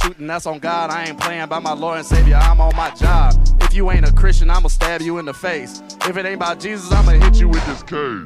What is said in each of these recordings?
shooting, that's on God. I ain't playing by my Lord and Savior, I'm on my job. If you ain't a Christian, I'ma stab you in the face. If it ain't about Jesus, I'ma hit you with this cane.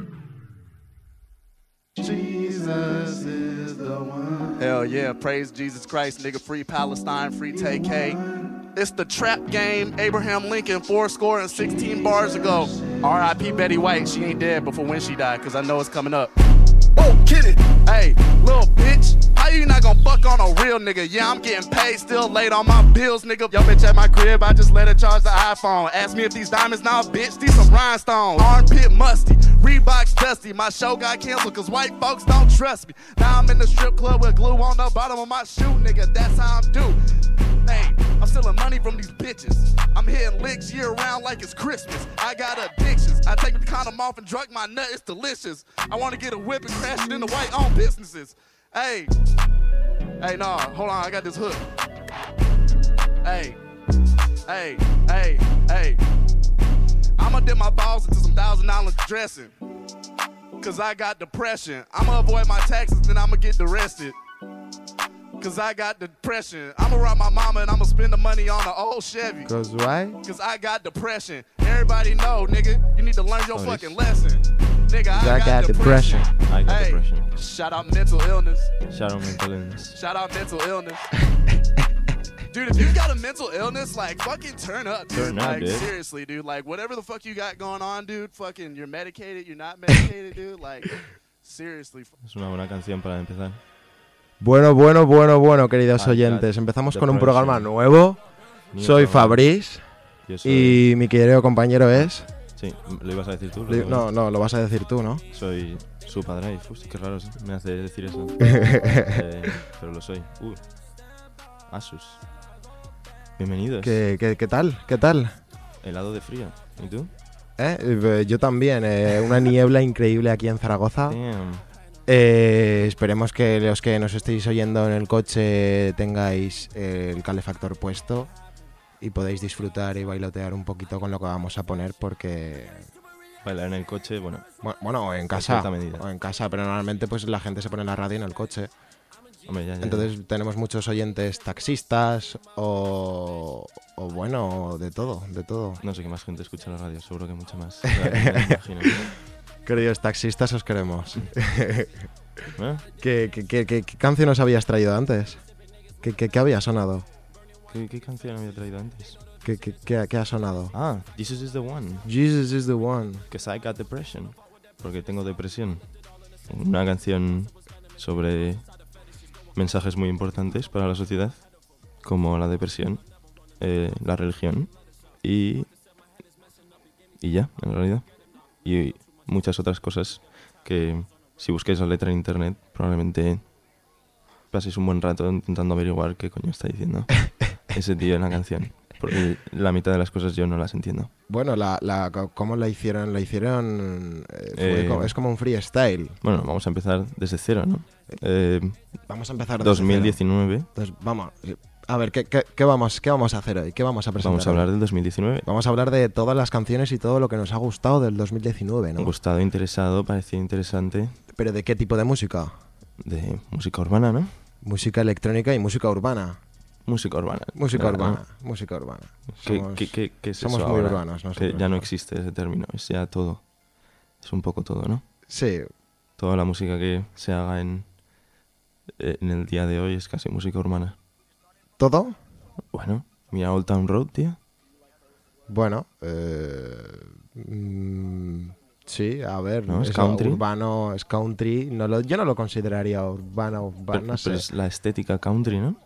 Jesus is the one. Hell yeah, praise Jesus Christ, nigga. Free Palestine, free TK. It's the trap game. Abraham Lincoln, 416 bars ago. R.I.P. Betty White. She ain't dead before when she died, cause I know it's coming up. Oh, get it. Hey, little bitch. How you not gonna fuck on a real nigga? Yeah, I'm getting paid, still late on my bills, nigga. Yo, bitch at my crib, I just let her charge the iPhone. Ask me if these diamonds now, bitch, these some rhinestones. Armpit musty, Reeboks dusty. My show got canceled cause white folks don't trust me. Now I'm in the strip club with glue on the bottom of my shoe, nigga. That's how I'm due. Hey, I'm stealing money from these bitches. I'm hitting licks year round like it's Christmas. I got addictions. I take the condom off and drug my nut, it's delicious. I wanna get a whip and crash it into white-owned businesses. Hey, nah, hold on, I got this hook. Hey, I'ma dip my balls into some $1,000 dressing. Cause I got depression. I'ma avoid my taxes, then I'ma get arrested. Cause I got depression. I'ma rob my mama and I'ma spend the money on an old Chevy. Cause why? Cause I got depression. Everybody know, nigga, you need to learn your fucking lesson. Nigga, I got depression. I got depression. Shout out mental illness. Shout out mental illness. Shout out mental illness. Dude, if you got a mental illness, like, fucking turn up, dude. Turn up, like, dude. Seriously, dude. Like, whatever the fuck you got going on, dude, fucking, you're medicated, you're not medicated, dude. Like, seriously. Es una buena canción para empezar. Bueno, queridos oyentes. Empezamos con un programa nuevo. Soy Fabriz. Y mi querido compañero es... Sí, ¿lo ibas a decir tú? No, lo vas a decir tú, ¿no? Soy su padre. Qué raro me hace decir eso. Pero lo soy. Asus. Bienvenidos. ¿Qué tal? Helado de frío. ¿Y tú? Yo también. Una niebla increíble aquí en Zaragoza. Damn. Esperemos que los que nos estéis oyendo en el coche tengáis el calefactor puesto y podéis disfrutar y bailotear un poquito con lo que vamos a poner, porque... Bailar en el coche, bueno o en casa, pero normalmente pues la gente se pone la radio en el coche. Hombre, ya. Entonces tenemos muchos oyentes taxistas o bueno, de todo. No sé qué más gente escucha la radio, seguro que mucha más. Me imagino. Queridos taxistas, os queremos. ¿Eh? ¿Qué canción os habías traído antes? ¿Qué había sonado? ¿Qué canción había traído antes? ¿Qué ha sonado? Jesus is the one. Jesus is the one. Because I got depression. Porque tengo depresión. Una canción sobre mensajes muy importantes para la sociedad, como la depresión, la religión y ya, en realidad. Y muchas otras cosas que, si busquáis la letra en internet, probablemente paséis un buen rato intentando averiguar qué coño está diciendo ese tío en la canción. Porque la mitad de las cosas yo no las entiendo. Bueno, ¿cómo la hicieron? Es como un freestyle. Bueno, vamos a empezar desde cero, ¿no? Vamos a empezar desde 2019. Entonces, vamos, a ver, ¿qué vamos a hacer hoy? ¿Qué vamos a presentar? Vamos a hablar del 2019. Vamos a hablar de todas las canciones y todo lo que nos ha gustado del 2019, ¿no? Me ha gustado, interesado, parecía interesante. ¿Pero de qué tipo de música? De música urbana, ¿no? Música electrónica y música urbana. Música urbana. ¿Qué es somos eso muy ahora? urbanos. Que ya no existe ese término, es ya todo. Es un poco todo, ¿no? Sí. Toda la música que se haga en el día de hoy es casi música urbana. ¿Todo? Bueno, mira Old Town Road, tío. Bueno, sí, a ver, ¿no? ¿Es country? Urbano, es country. Yo no lo consideraría urbano, pero es la estética country, ¿no?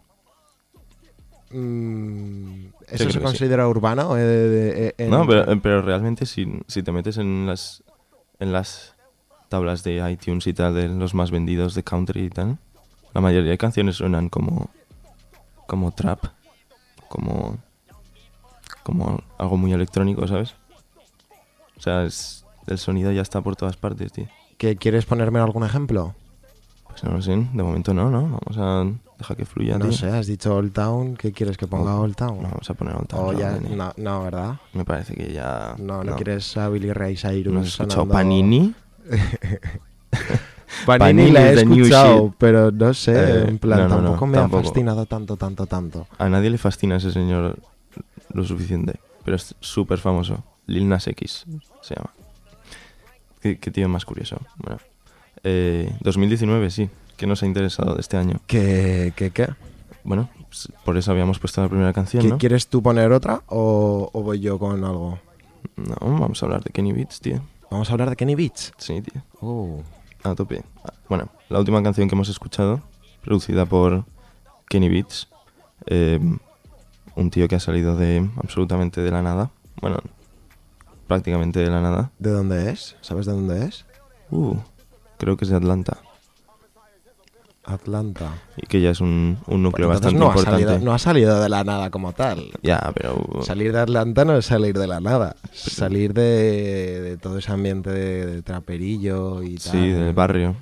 ¿Eso se considera urbano? No, pero realmente si te metes en las tablas de iTunes y tal, de los más vendidos de country y tal, la mayoría de canciones suenan como trap, como algo muy electrónico, ¿sabes? O sea, el sonido ya está por todas partes, tío. ¿Quieres ponerme algún ejemplo? Pues no lo sé, de momento no. Vamos a dejar que fluya, tío. No sé, has dicho Old Town, ¿qué quieres que ponga Old Town? No, vamos a poner Old Town. No, ¿verdad? Me parece que ya... No quieres a Billy Ray Cyrus. ¿No has escuchado Panini? Panini la he the new escuchado, shit. pero no sé, en plan, no, tampoco me tampoco. ha fascinado tanto. A nadie le fascina ese señor lo suficiente, pero es súper famoso. Lil Nas X se llama. Qué tío más curioso. Bueno, 2019 sí, ¿qué nos ha interesado de este año? ¿Qué? Bueno, por eso habíamos puesto la primera canción, ¿no? ¿Quieres tú poner otra o voy yo con algo? No, vamos a hablar de Kenny Beats, tío. ¿Vamos a hablar de Kenny Beats? Sí, tío. Oh. A tope. Bueno, la última canción que hemos escuchado, producida por Kenny Beats, un tío que ha salido absolutamente de la nada. Bueno, prácticamente de la nada. ¿De dónde es? ¿Sabes de dónde es? Creo que es de Atlanta. Atlanta. Y que ya es un núcleo Pues bastante entonces importante. no ha salido de la nada como tal. Ya, pero... Salir de Atlanta no es salir de la nada. Salir de todo ese ambiente de traperillo y tal. Sí, del barrio.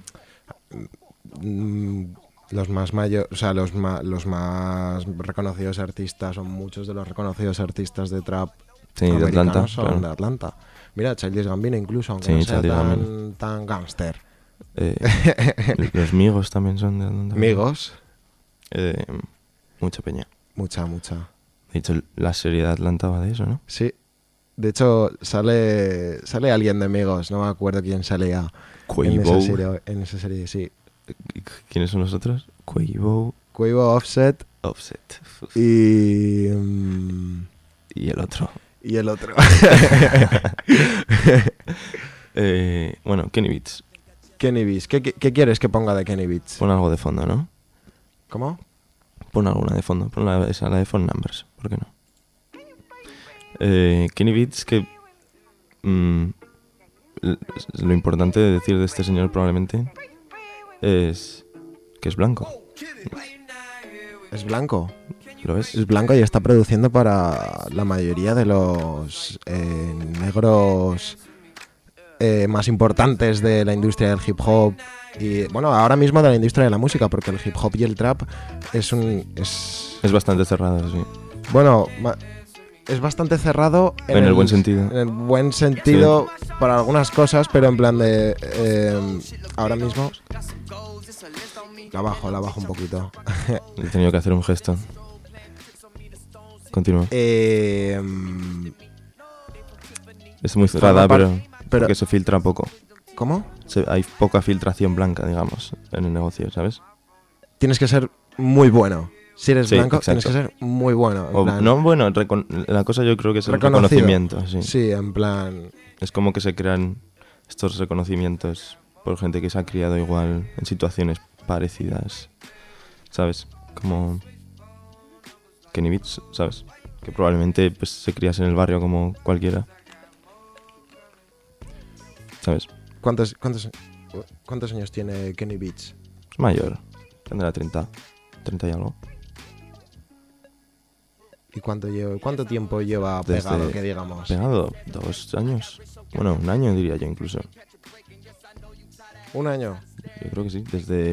Los más mayores, o sea, los más reconocidos artistas, o muchos de los reconocidos artistas de trap Sí, de americanos Atlanta, son claro. de Atlanta. Mira, Childish Gambino incluso, aunque Sí, no sea Childish Gambino. tan gángster. Los Migos también son de Atlanta. Migos, Mucha peña. mucha. De hecho, la serie de Atlanta va de eso, ¿no? Sí. De hecho, sale alguien de Migos, no me acuerdo quién salía en esa serie, sí. ¿Quiénes son los otros? Quavo, Offset Offset. Uf. y Y el otro. el otro. Bueno, Kenny Beats. Kenny Beats. ¿Qué quieres que ponga de Kenny Beats? Pon algo de fondo, ¿no? ¿Cómo? Pon alguna de fondo. Pon la de Phone Numbers. ¿Por qué no? Kenny Beats, que... lo importante de decir de este señor probablemente es que es blanco. ¿Es blanco? ¿Lo ves? Es blanco y está produciendo para la mayoría de los negros más importantes de la industria del hip hop y, bueno, ahora mismo de la industria de la música, porque el hip hop y el trap es bastante cerrado, sí. bueno, es bastante cerrado en el buen sentido. En el buen sentido, sí, para algunas cosas, pero en plan de ahora mismo la bajo un poquito. He tenido que hacer un gesto. Continúa. Es muy cerrada, pero porque se filtra poco. ¿Cómo? Hay poca filtración blanca, digamos, en el negocio, ¿sabes? Tienes que ser muy bueno. Si eres blanco, exacto. Tienes que ser muy bueno. La cosa yo creo que es el reconocimiento. Sí. Sí, en plan... Es como que se crean estos reconocimientos por gente que se ha criado igual en situaciones parecidas, ¿sabes? Como Kenny Beats, ¿sabes? Que probablemente pues, se criase en el barrio como cualquiera. ¿Sabes? ¿Cuántos años tiene Kenny Beats? Es mayor. Tendrá 30 y algo. ¿Y cuánto tiempo lleva pegado, que digamos? Pegado 2 años. Bueno, 1 año diría yo incluso. 1 año. Yo creo que sí.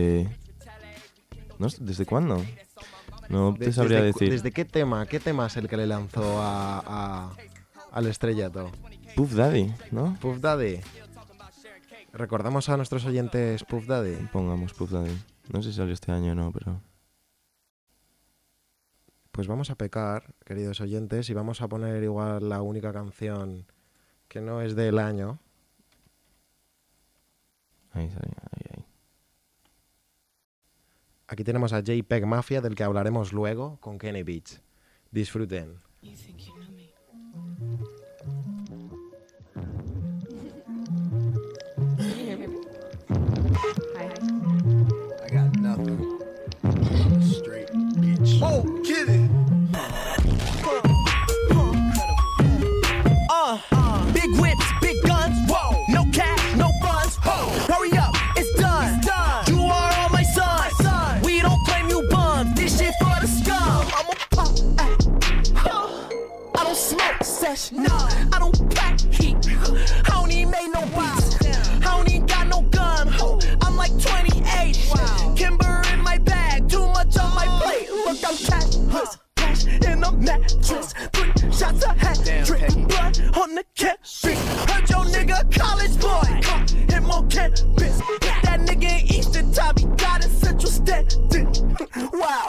¿Desde cuándo? No te sabría decir. ¿Desde qué tema? ¿Qué tema es el que le lanzó al estrellato? Puff Daddy, ¿no? Puff Daddy. ¿Recordamos a nuestros oyentes Puff Daddy? Pongamos Puff Daddy. No sé si salió este año o no, pero... Pues vamos a pecar, queridos oyentes, y vamos a poner igual la única canción que no es del año. Ahí. Aquí tenemos a JPEG Mafia, del que hablaremos luego, con Kenny Beats. Disfruten. I got nothing. Straight bitch. Oh, get it. Big whips, big guns. Whoa. No cash, no funds. Hurry up, it's done. You are all my sons. We don't claim you bums. This shit for the scum. I'm a pop. I don't smoke sesh. Nah, I don't pack heat. I don't even make no box. I don't even got no gun. I'm like 28. Kimber in my bag. Too much on my plate. Look, I'm cashless. Cash in the mattress. 3 shots a hat. Drip blood on the campus. Heard your nigga college boy. Him on campus. Put that nigga Wow.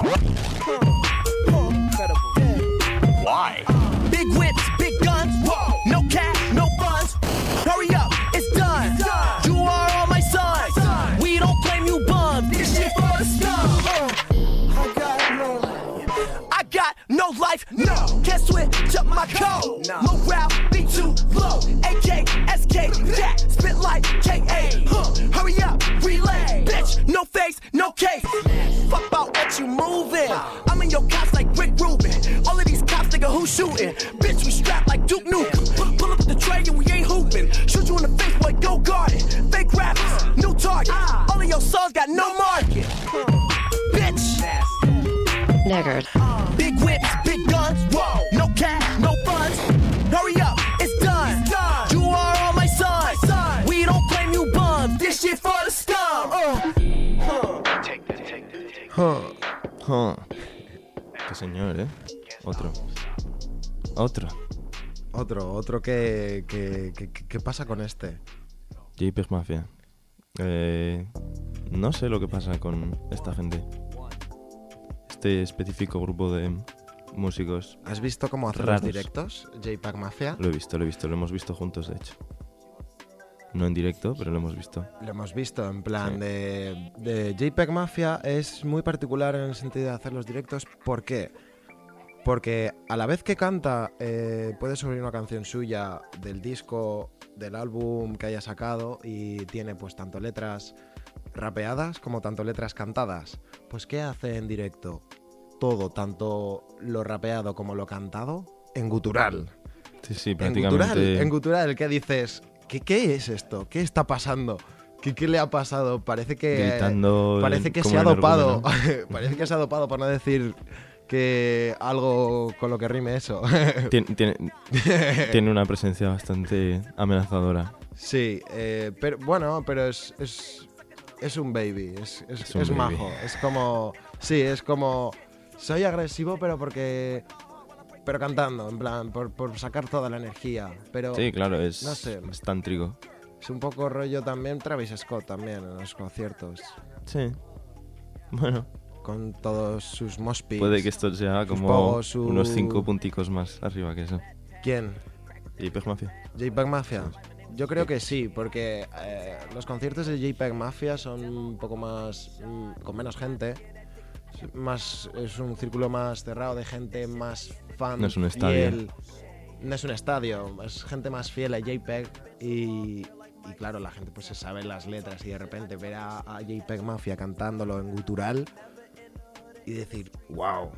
Why? Big whips, big guns. Whoa. No cash, no funds. Hurry up, it's done. You are all my sons. We don't claim you bums. This shit for the scum. I got no life, no. Can't switch up my code. Morale be too low. AK, SK, that spit like KA. Hurry up, relay. Bitch, no face, no case. Fuck about what you moving. I'm in your cops like Rick Rubin. All of these cops, nigga, who shooting? Bitch, we strapped like Duke Nukem. Pull up with the tray and we ain't hooping. Shoot you in the face, boy, go guard it. Fake rappers, new target. All of your songs got no market. Bitch. Niggard. Big whips, big guns. Whoa. No cash, no funds. Hurry up, it's done. You are all my sons. We don't claim you bums. This shit for the scum. Qué señor, ¿eh? Otro. Otro que ¿qué pasa con este? JPEG Mafia. No sé lo que pasa con esta gente. Este específico grupo de músicos. ¿Has visto cómo hacen raros. los directos, JPEG Mafia? Lo he visto, lo hemos visto juntos, de hecho. No en directo, pero lo hemos visto. Lo hemos visto, en plan Sí. de JPEG Mafia es muy particular en el sentido de hacer los directos. ¿Por qué? Porque a la vez que canta, puede subir una canción suya del disco, del álbum que haya sacado y tiene pues tanto letras rapeadas como tanto letras cantadas. Pues ¿qué hace en directo? Todo, tanto lo rapeado como lo cantado, en gutural. Sí, prácticamente. En gutural, ¿qué dices? ¿Qué es esto? ¿Qué está pasando? ¿Qué le ha pasado? Parece que Gritando. parece que como se ha dopado. energúmeno. Parece que se ha dopado por no decir que algo con lo que rime eso. Tiene una presencia bastante amenazadora. Sí, pero bueno, pero es un baby, es un baby. majo. Es como, sí, es como, soy agresivo pero cantando, en plan, por sacar toda la energía. Pero Sí, claro, no sé. es tántrico. es un poco rollo también Travis Scott también en los conciertos. Sí. Bueno, Con todos sus mosh pits. puede que esto sea sus como pogos, su- unos 5 punticos más arriba que eso. ¿Quién? JPEG Mafia. JPEG Mafia. Yo creo que sí, porque los conciertos de JPEG Mafia son un poco más con menos gente. Es un círculo más cerrado de gente más fan. No es un estadio. fiel. No es un estadio, es gente más fiel a JPEG y claro, la gente pues se sabe las letras y de repente ver a JPEG Mafia cantándolo en gutural y decir, wow.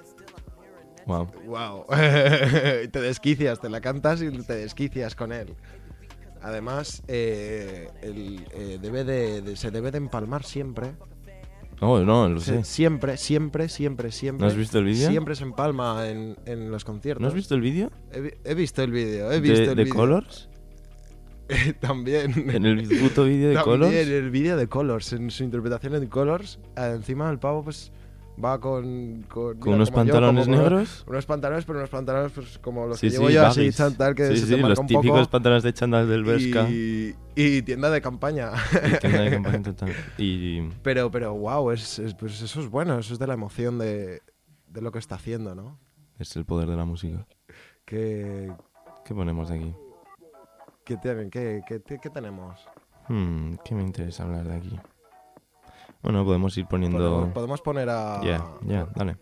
Wow. Te desquicias, te la cantas y te desquicias con él. Además, el DVD se debe de empalmar siempre. Oh, no, lo sé. Siempre. ¿No has visto el vídeo? Siempre se empalma en los conciertos. ¿No has visto el vídeo? He visto el vídeo. ¿De Colors? También. ¿En el puto vídeo de También Colors? el vídeo de Colors. En su interpretación en Colors, encima el pavo pues va con mira, unos como yo, pantalones como negros. Unos pantalones, pero unos pantalones pues como los Sí, que llevo sí, yo, así baggies. chantal, que Sí, se sí, te marca los un típicos poco. pantalones de chándal del Bershka. Y tienda de campaña. Y tienda de campaña total. Y pero wow, pues eso es bueno, eso es de la emoción de lo que está haciendo, ¿no? es el poder de la música. ¿Qué ponemos de aquí? tienen? ¿Qué tenemos? ¿Qué me interesa hablar de aquí? Bueno, podemos ir poniendo... Podemos poner a... Ya, dale.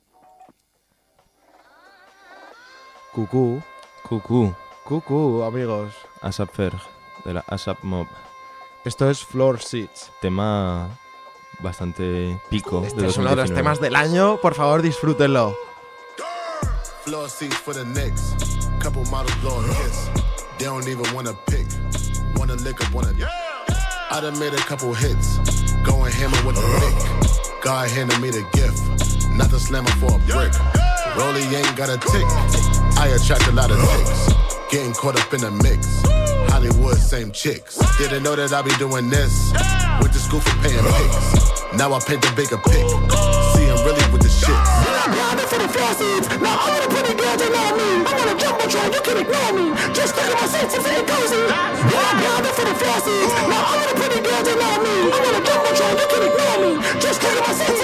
Cucú, amigos. ASAP Ferg, de la ASAP Mob. Esto es Floor Seats. Tema bastante pico. Este de es uno de los 2019. temas del año, por favor disfrútenlo. Floor seats for the Knicks. Couple models blowing kiss. They don't even wanna pick. Wanna lick up, wanna. I done made a couple hits. Going hammer with the Vic. God handed me the gift. Not the slammer for a brick. Rollie ain't got a tick. I attract a lot of ticks. Getting caught up in the mix. Hollywood, same chicks. Didn't know that I be doing this. Went to school for paying pics. Now I paint the bigger pic. See, I'm really with the shits. For the flossies, now all the pretty girls they know me. I'm on a jumbotron, you can ignore me. Just look at my seats and say cozy. Yeah, for the flossies, now all the pretty girls they know me. I'm on a jumbotron, you can ignore me. Just look at my seats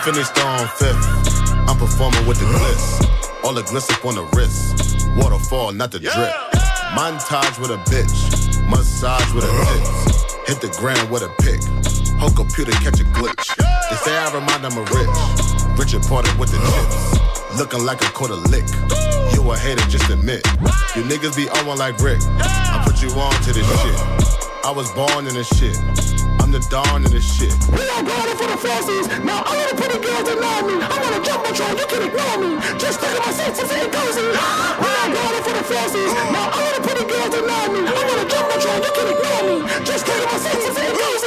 finished on fifth. I'm performing with the glitz. All the glitz up on the wrist. Waterfall, not the drip. Montage with a bitch. Massage with a tits. Hit the ground with a pick. Whole computer catch a glitch. They say I remind them of Rich. Richard Porter with the chips. Looking like a quarter lick. You a hater, just admit. You niggas be on one like Rick. I put you on to this shit. I was born in this shit. I'm the dawn in this shit. We are going for the falsies. Now I wanna put a girl to know me. I wanna jump on you can ignore me. Just look at my seats and say cozy. We are going for the falsies. Now I wanna put a girl to know me. I wanna jump on you can ignore me. Just look at my seats and say cozy.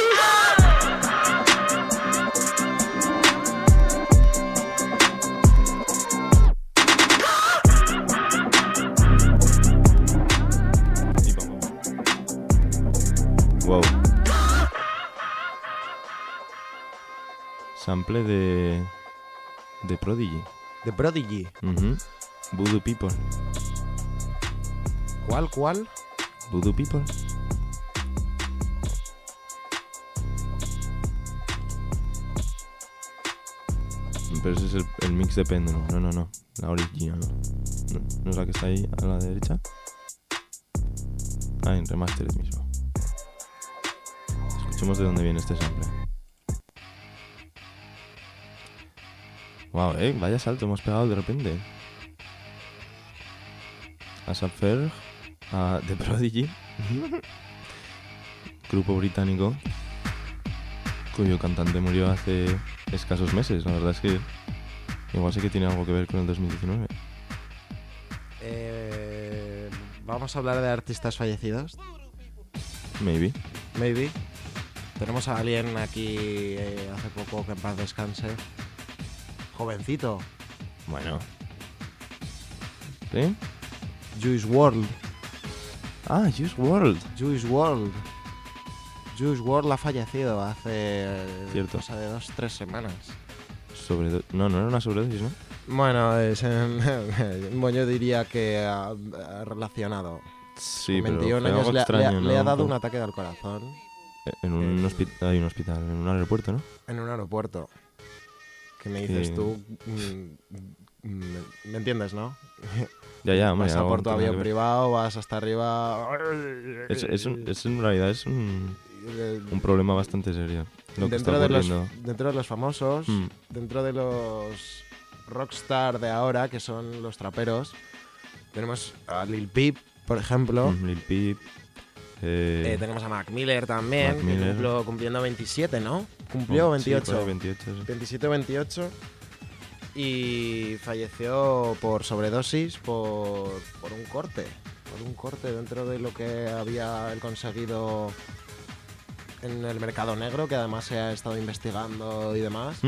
Wow. Sample de Prodigy. The Prodigy. Voodoo People. ¿Cuál? Voodoo People. Pero ese es el mix de péndulo. No. La original. No es la que está ahí a la derecha. Ah, en remastered mismo. Escuchemos de dónde viene este sample. Wow, vaya salto hemos pegado de repente. Asap Ferg, a The Prodigy, grupo británico cuyo cantante murió hace escasos meses. La verdad es que igual sé que tiene algo que ver con el 2019. Vamos a hablar de artistas fallecidos. Maybe. Tenemos a alguien aquí hace poco que en paz descanse. Jovencito. Bueno. ¿Sí? Juice WRLD. Ah, Juice WRLD. Juice WRLD ha fallecido hace Cierto. cosa de 2-3 semanas. No era una sobredosis, ¿no? Bueno, bueno, yo diría que relacionado. Sí, Con pero 21 fue años algo extraño, le ha ¿no? dado un ataque al corazón. En un hay un hospital, en un aeropuerto, ¿no? En un aeropuerto. ¿Qué me dices tú? ¿Me entiendes, no? Ya, hombre. Vas a por tu avión privado, vas hasta arriba... En realidad es un problema bastante serio. Dentro de los famosos, dentro de los rockstar de ahora, que son los traperos, tenemos a Lil Peep, por ejemplo. Lil Peep. Tenemos a Mac Miller también, que cumpliendo 27, ¿no? Cumplió 28. Sí, 28, sí. 27 o 28. Y falleció por sobredosis, por un corte. Por un corte dentro de lo que había él conseguido en el mercado negro, que además se ha estado investigando y demás.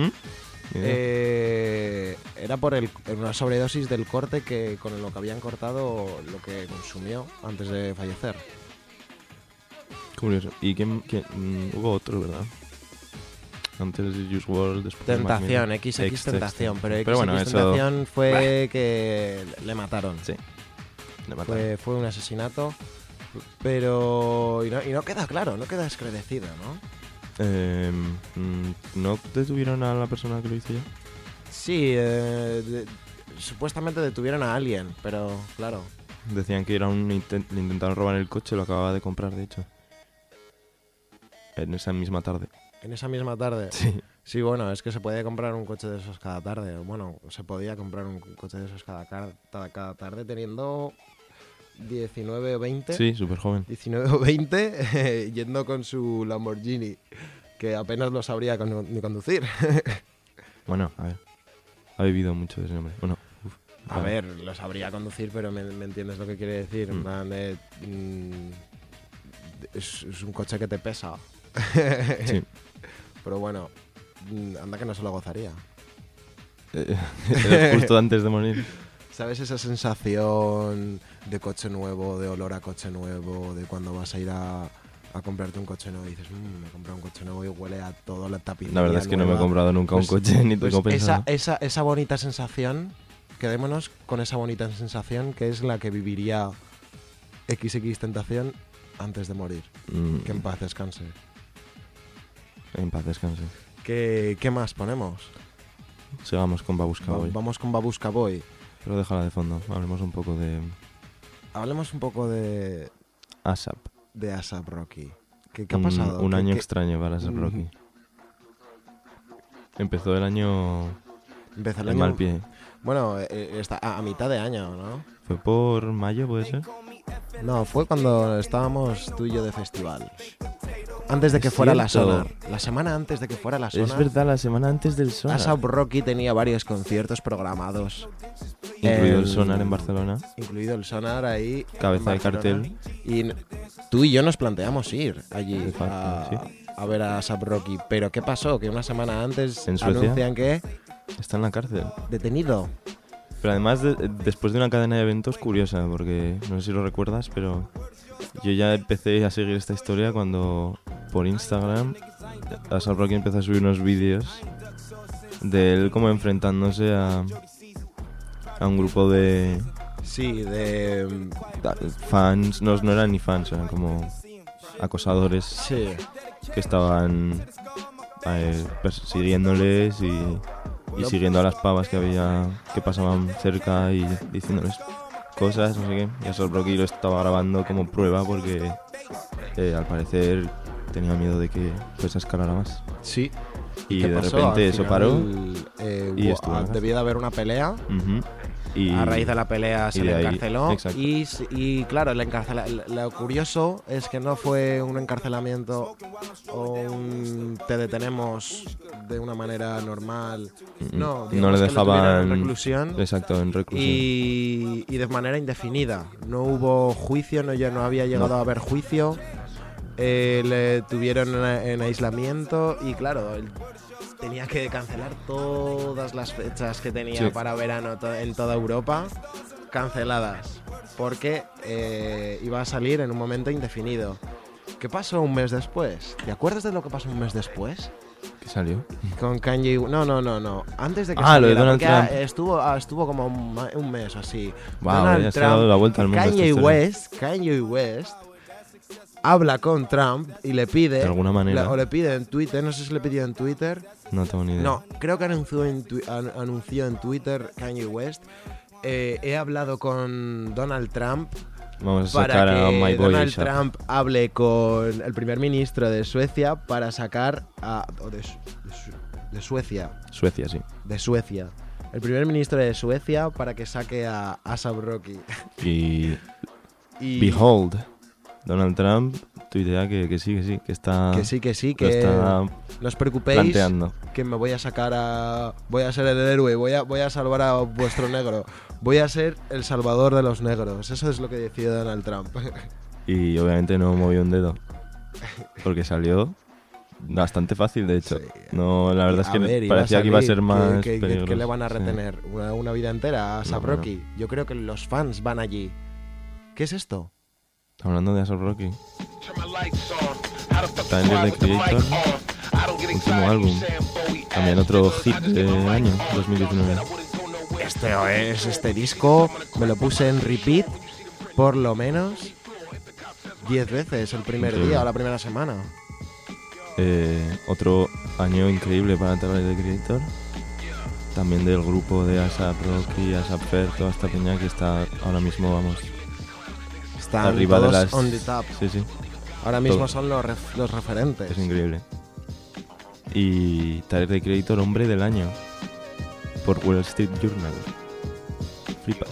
Era por una sobredosis del corte con lo que habían cortado lo que consumió antes de fallecer. Curioso. ¿Y hubo otro, verdad? Antes de Juice WRLD, después Tentación, de XX Tentación. Pero XX bueno, Tentación fue que le mataron. Sí, le mataron. Fue un asesinato. Pero... Y no queda claro, no queda esclarecido, ¿no? ¿No detuvieron a la persona que lo hizo ya? Sí, supuestamente detuvieron a alguien, pero claro. Decían que era le intentaron robar el coche, lo acababa de comprar, de hecho. En esa misma tarde. ¿En esa misma tarde? Sí. Sí, bueno, es que se puede comprar un coche de esos cada tarde. Bueno, se podía comprar un coche de esos cada tarde teniendo 19 o 20. Sí, súper joven. 19 o 20 yendo con su Lamborghini, que apenas lo sabría ni conducir. Bueno, a ver. Ha vivido mucho ese hombre. Bueno, a ver, lo sabría conducir, pero me entiendes lo que quiere decir. En plan de... es un coche que te pesa. Sí. Pero bueno, anda que no se lo gozaría. Justo antes de morir. ¿Sabes esa sensación de coche nuevo, de olor a coche nuevo, de cuando vas a ir a comprarte un coche nuevo y dices, me he comprado un coche nuevo y huele a todo la tapicería? La verdad es que nueva. no me he comprado nunca un coche, ni tengo pensado. Esa bonita sensación, quedémonos con esa bonita sensación que es la que viviría XX Tentación antes de morir. Que en paz descanse. En paz descanse. ¿Qué más ponemos? sigamos con Babushka Boy. Vamos con Babushka Boy. Pero déjala de fondo. Hablemos un poco de Hablemos un poco de ASAP. A$AP Rocky. ¿Qué ha pasado? Un año ¿Qué- extraño para ASAP Rocky. Empezó el año Empezó el en año... mal pie. Bueno, está a mitad de año, ¿no? ¿Fue por mayo, puede ser? No, fue cuando estábamos tú y yo de festival. Antes de que Es fuera la cierto. Sonar. La semana antes de que fuera la Sonar. Es verdad, la semana antes del Sonar. A$AP Rocky tenía varios conciertos programados. Incluido el Sonar en Barcelona. Incluido el Sonar ahí. Cabeza en de Barcelona. cartel. Y tú y yo nos planteamos ir allí De facto, a ver a A$AP Rocky. Pero ¿qué pasó? Que una semana antes ¿En Suecia? anuncian que Está en la cárcel. detenido. Pero además, después de una cadena de eventos curiosa, porque no sé si lo recuerdas, pero yo ya empecé a seguir esta historia cuando por Instagram A$AP Rocky empezó a subir unos vídeos de él como enfrentándose a un grupo de Sí, de... fans, no eran ni fans, eran como acosadores Sí. que estaban persiguiéndoles y siguiendo a las pavas que pasaban cerca y diciéndoles cosas, no sé qué. Y A$AP Rocky lo estaba grabando como prueba porque al parecer tenía miedo de que pues escalara más. Sí. Y ¿Qué de pasó? repente Al eso final, paró. y estuvo en la debía de haber una pelea. Ujú. Y A raíz de la pelea se y de le ahí, encarceló. exacto. Y claro, lo curioso es que no fue un encarcelamiento o un te detenemos de una manera normal. No, no digamos le que dejaban tuvieron en reclusión. Exacto, en reclusión. Y de manera indefinida. No hubo juicio, no había llegado a haber juicio. Le tuvieron en aislamiento y claro, él tenía que cancelar todas las fechas que tenía Sí. para verano en toda Europa, canceladas, porque iba a salir en un momento indefinido. ¿Qué pasó un mes después? ¿Te acuerdas de lo que pasó un mes después? ¿Qué salió? Con Kanye... No. Antes de que Ah, lo de saliera, Donald porque Trump. estuvo como un mes o así. Wow, Donald ya se ha dado la vuelta al mundo esta Kanye West habla con Trump y le pide... De alguna manera. o le pide en Twitter, no sé si le pidió en Twitter. No tengo ni idea. No, creo que anunció en Twitter Kanye West. He hablado con Donald Trump Vamos a para sacar a que My Boy Donald ASAP. Trump hable con el primer ministro de Suecia para sacar de Suecia. Suecia, sí. De Suecia. El primer ministro de Suecia para que saque a A$AP Rocky. Y Y behold, Donald Trump tuitea que sí, que está... que sí, lo que está no os preocupéis, planteando. que me voy a sacar voy a ser el héroe, voy a salvar a vuestro negro. Voy a ser el salvador de los negros. Eso es lo que decidió Donald Trump. Y obviamente no movió un dedo. Porque salió bastante fácil, de hecho. Sí. No, la verdad es A que ver, iba parecía que iba a salir, ser más que peligroso. le van a Sí. retener una vida entera a A$AP No. Rocky. Yo creo que los fans van allí. ¿Qué es esto? Hablando de A$AP Rocky. Tyler, the Creator, último álbum. También otro hit del año, 2019. Este disco me lo puse en repeat por lo menos 10 veces el primer Increíble. día o la primera semana. Otro año increíble para Tyler, the Creator. También del grupo de A$AP Rocky, A$AP Ferg, toda esta peña que está ahora mismo, vamos, Están arriba de todos las... on the top. Sí, sí, Ahora mismo todo. son los referentes. es increíble. Y Tyler, the Creator, hombre del año, por Wall Street Journal. Flipas.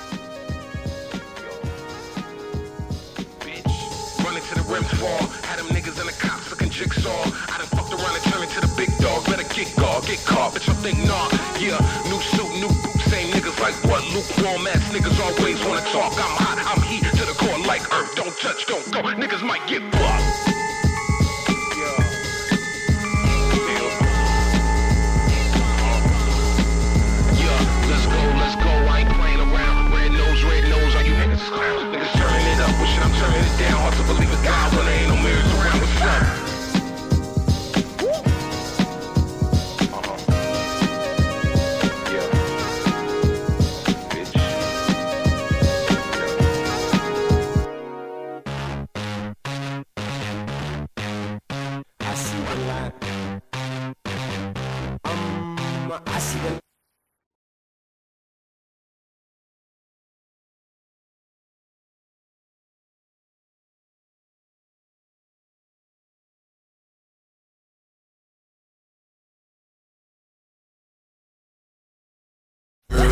Running to the rim fall. Had them niggas and the cops looking jigsaw. I done fucked around and turned into the big dog. Better get caught, bitch, I think nah. Yeah, new suit, new boots, same niggas like what? Lukewarm ass niggas always wanna talk. I'm hot, I'm heat to the core like earth. Don't touch, don't go. Niggas might get fucked. Let's go, I ain't playing around. Red nose, all you niggas is clowns. Niggas turning it up, wishing I'm turning it down. Hard to believe it's God when there ain't no mirrors around. What's up?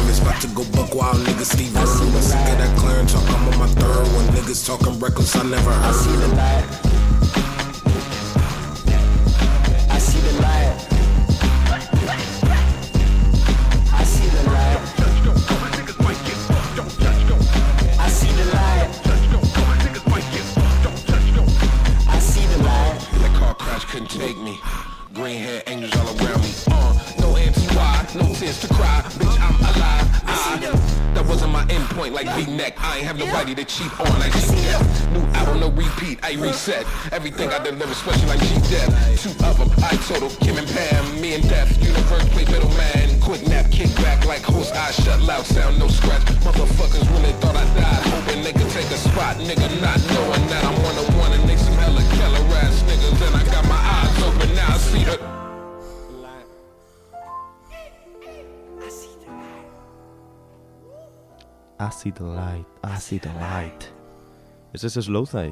It's about to go buck wild, niggas Steve Irwin. I'm sick of that clearing talk, I'm on my third one. Niggas talking reckless, I never heard. I see the light. I see the light. I see the light. I see the light. I see the light. That car crash couldn't take me. Green hair angels all around me. No answers why, no tears to cry. Bitch, I'm alive. That wasn't my endpoint like V-neck. I ain't have nobody to cheat on like G-Dep. New album, no repeat, I reset. Everything I deliver special like G-Dep. Two of them, I total, Kim and Pam. Me and Def, universe play middleman. Quick nap, kick back like horse eyes shut. Loud sound, no scratch. Motherfuckers really thought I died. Hoping they could take a spot. Nigga not knowing that I'm one-on-one and they some hella killer ass niggas. And I got my eyes open, now I see the I see the light, I see the light. Ese es Slowthai.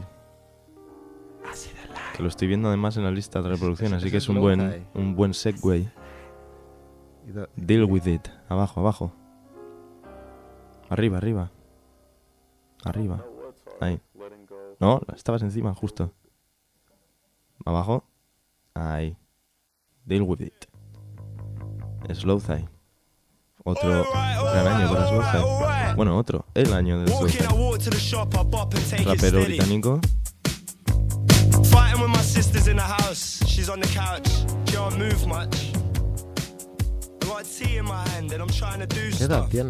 Que lo estoy viendo además en la lista de reproducción, así que es un buen segue. Deal with it. Abajo, abajo. Arriba, arriba. Arriba. Ahí. No, estabas encima, justo. Abajo. Ahí. Deal with it. Slowthai. Otro gran año para Slowthai. Bueno, otro. El año de Slowthai. Rapero británico. Fighting with my sisters in the house. She's on the couch. She don't move much. I got tea in my hand and I'm trying to do stuff. ¿Qué edad tiene?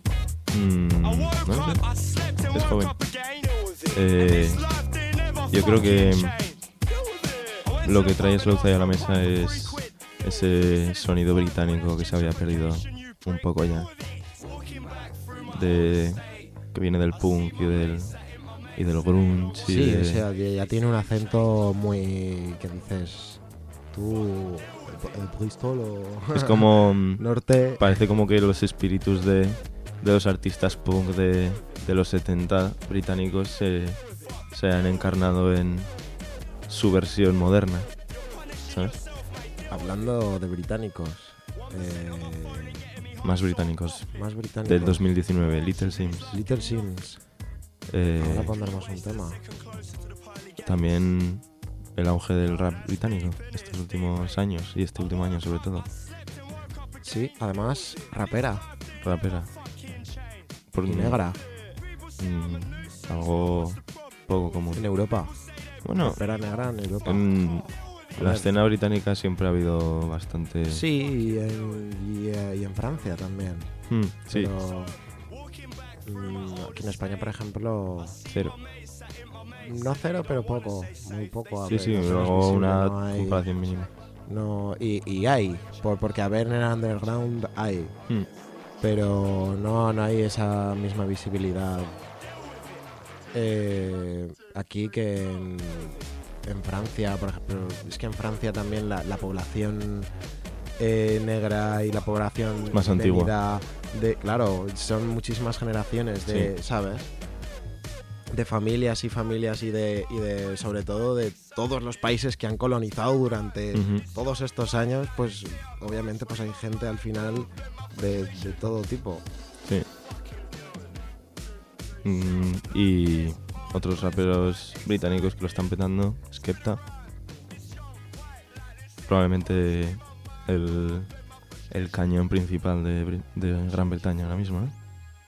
No sé. Es joven. Yo creo que lo que trae Slowthai a la mesa es ese sonido británico que se había perdido un poco ya. Que viene del punk y del grunge. Sí, o sea, ya tiene un acento muy... ¿Qué dices? Tú... ¿El Bristol o...? Es como... norte. Parece como que los espíritus de los artistas punk de los 70 británicos se han encarnado en su versión moderna, ¿sabes? Hablando de británicos... Más británicos. Del 2019, Little Sims. Little Sims. Ahora pondremos un tema. También el auge del rap británico estos últimos años, y este último año sobre todo. Sí, además, rapera. Y negra. Algo poco común. En Europa. Bueno, rapera negra en Europa. En la escena británica siempre ha habido bastante... Sí, y en Francia también. Sí. Pero aquí en España, por ejemplo... Cero. No cero, pero poco. Muy poco. Sí, luego una comparación mínima. No, y hay. Porque a ver, en el underground hay. Pero no hay esa misma visibilidad aquí que en Francia, por ejemplo. Es que en Francia también la población negra y la población más antigua. Claro, son muchísimas generaciones de, ¿sabes? De familias y de sobre todo de todos los países que han colonizado durante todos estos años, pues obviamente pues hay gente al final de todo tipo. Sí. Y otros raperos británicos que lo están petando, Skepta. Probablemente el cañón principal de Gran Bretaña ahora mismo, ¿eh?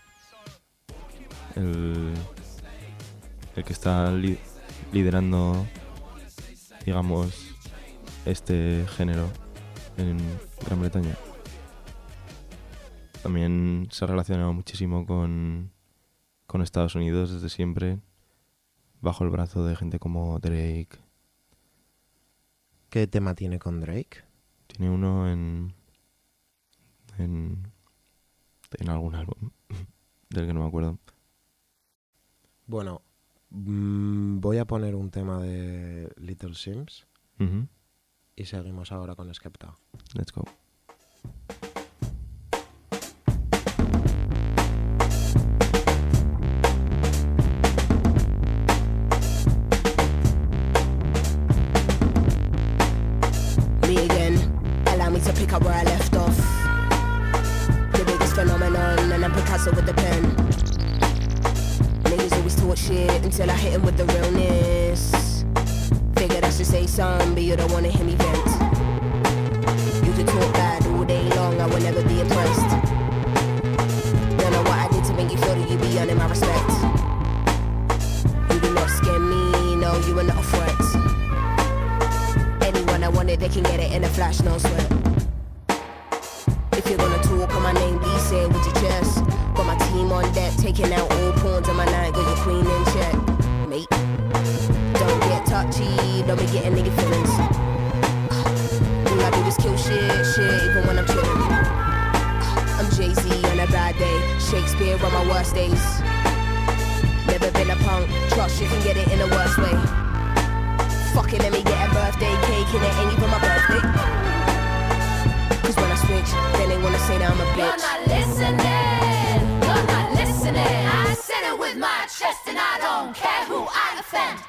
El que está liderando, digamos, este género en Gran Bretaña. También se ha relacionado muchísimo con Estados Unidos desde siempre, bajo el brazo de gente como Drake. ¿Qué tema tiene con Drake? Tiene uno en algún álbum del que no me acuerdo. Bueno, voy a poner un tema de Little Sims y seguimos ahora con Skepta. Let's go. Me again, allow me to pick up where I left off. The biggest phenomenon talk shit until I hit him with the realness. Figured I should say something, but you don't wanna hear me vent. You can talk bad all day long, I will never be impressed. Don't know what I did to make you feel that you be earning my respect. You do not scare me, no, you are not a threat. Anyone I wanted, they can get it in a flash, no sweat. If you're gonna talk on my name, please say it with your chest. Got my team on deck, taking out all pawns on my night, got your queen in check, mate. Don't get touchy, don't be getting nigga feelings. All I do is kill shit, even when I'm chillin'. I'm Jay-Z on a bad day, Shakespeare on my worst days. Never been a punk, trust you can get it in the worst way. Fuck it, let me get a birthday cake and it ain't even my birthday. Cause when I switch, then they wanna say that I'm a bitch. You're not listening, you're not listening. I said it with my chest and I don't care who I offend.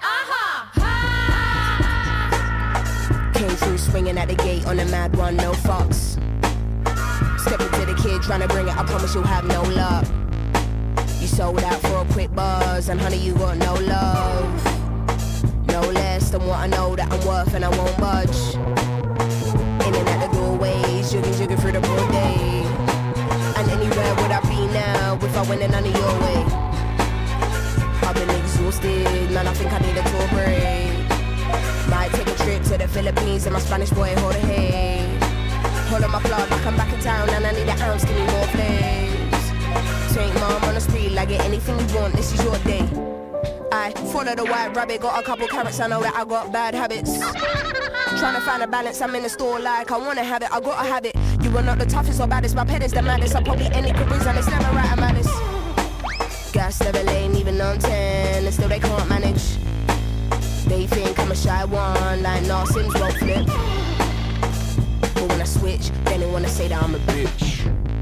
Came through swinging at the gate on a mad one, no fucks. Step into the kid trying to bring it, I promise you'll have no luck. You sold out for a quick buzz, and honey, you got no love. No less than what I know that I'm worth, and I won't budge. In and out the doorways, jugging through the broad day. And anywhere would I be now if I went in none of your way? I've been exhausted, man, I think I need a tour break. Might take a trip to the Philippines and my Spanish boy hold a hay. Hold on my plug like I'm back in town and I need an ounce, give me more flames. Take mom on the street, like get anything you want, this is your day. I follow the white rabbit, got a couple carrots, I know that I got bad habits. Trying to find a balance, I'm in the store like I wanna have it, I gotta have it. You are not the toughest or baddest, my pet is the maddest. I probably any careers and it's never right, I'm honest. Gas never lane, even on 10, and still they can't manage. They think I'm a shy one, like nah, Sims won't flip. But when I switch, then they wanna say that I'm a bitch.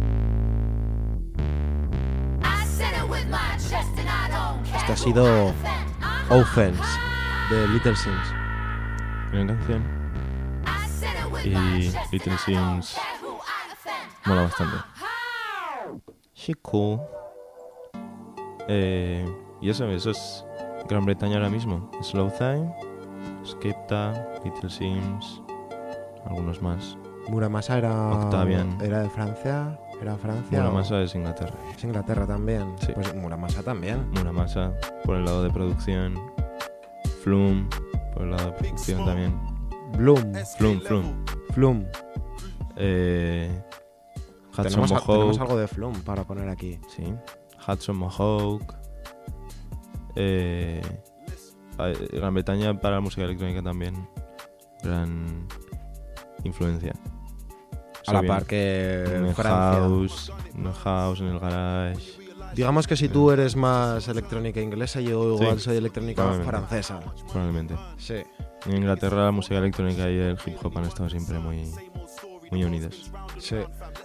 Este ha sido Offense de Little Sims. Gran canción. Y Little Sims mola bastante. Chico. Y eso es Gran Bretaña ahora mismo. Slow Time, Skepta, Little Sims, algunos más. Muramasa Octavian. era de Francia. ¿Era Francia? Muramasa es Inglaterra. Es Inglaterra también. Sí. Pues Muramasa también. Muramasa por el lado de producción. Flume por el lado de producción también. Flume. Hudson Mohawk. Tenemos algo de Flume para poner aquí. Sí. Hudson Mohawk. Gran Bretaña para la música electrónica también. Gran influencia. A la par que en el Francia. house, en el garage. Digamos que si tú eres más electrónica inglesa, yo igual soy electrónica francesa. Probablemente. Sí. En Inglaterra la música electrónica y el hip hop han estado siempre muy unidos. Sí.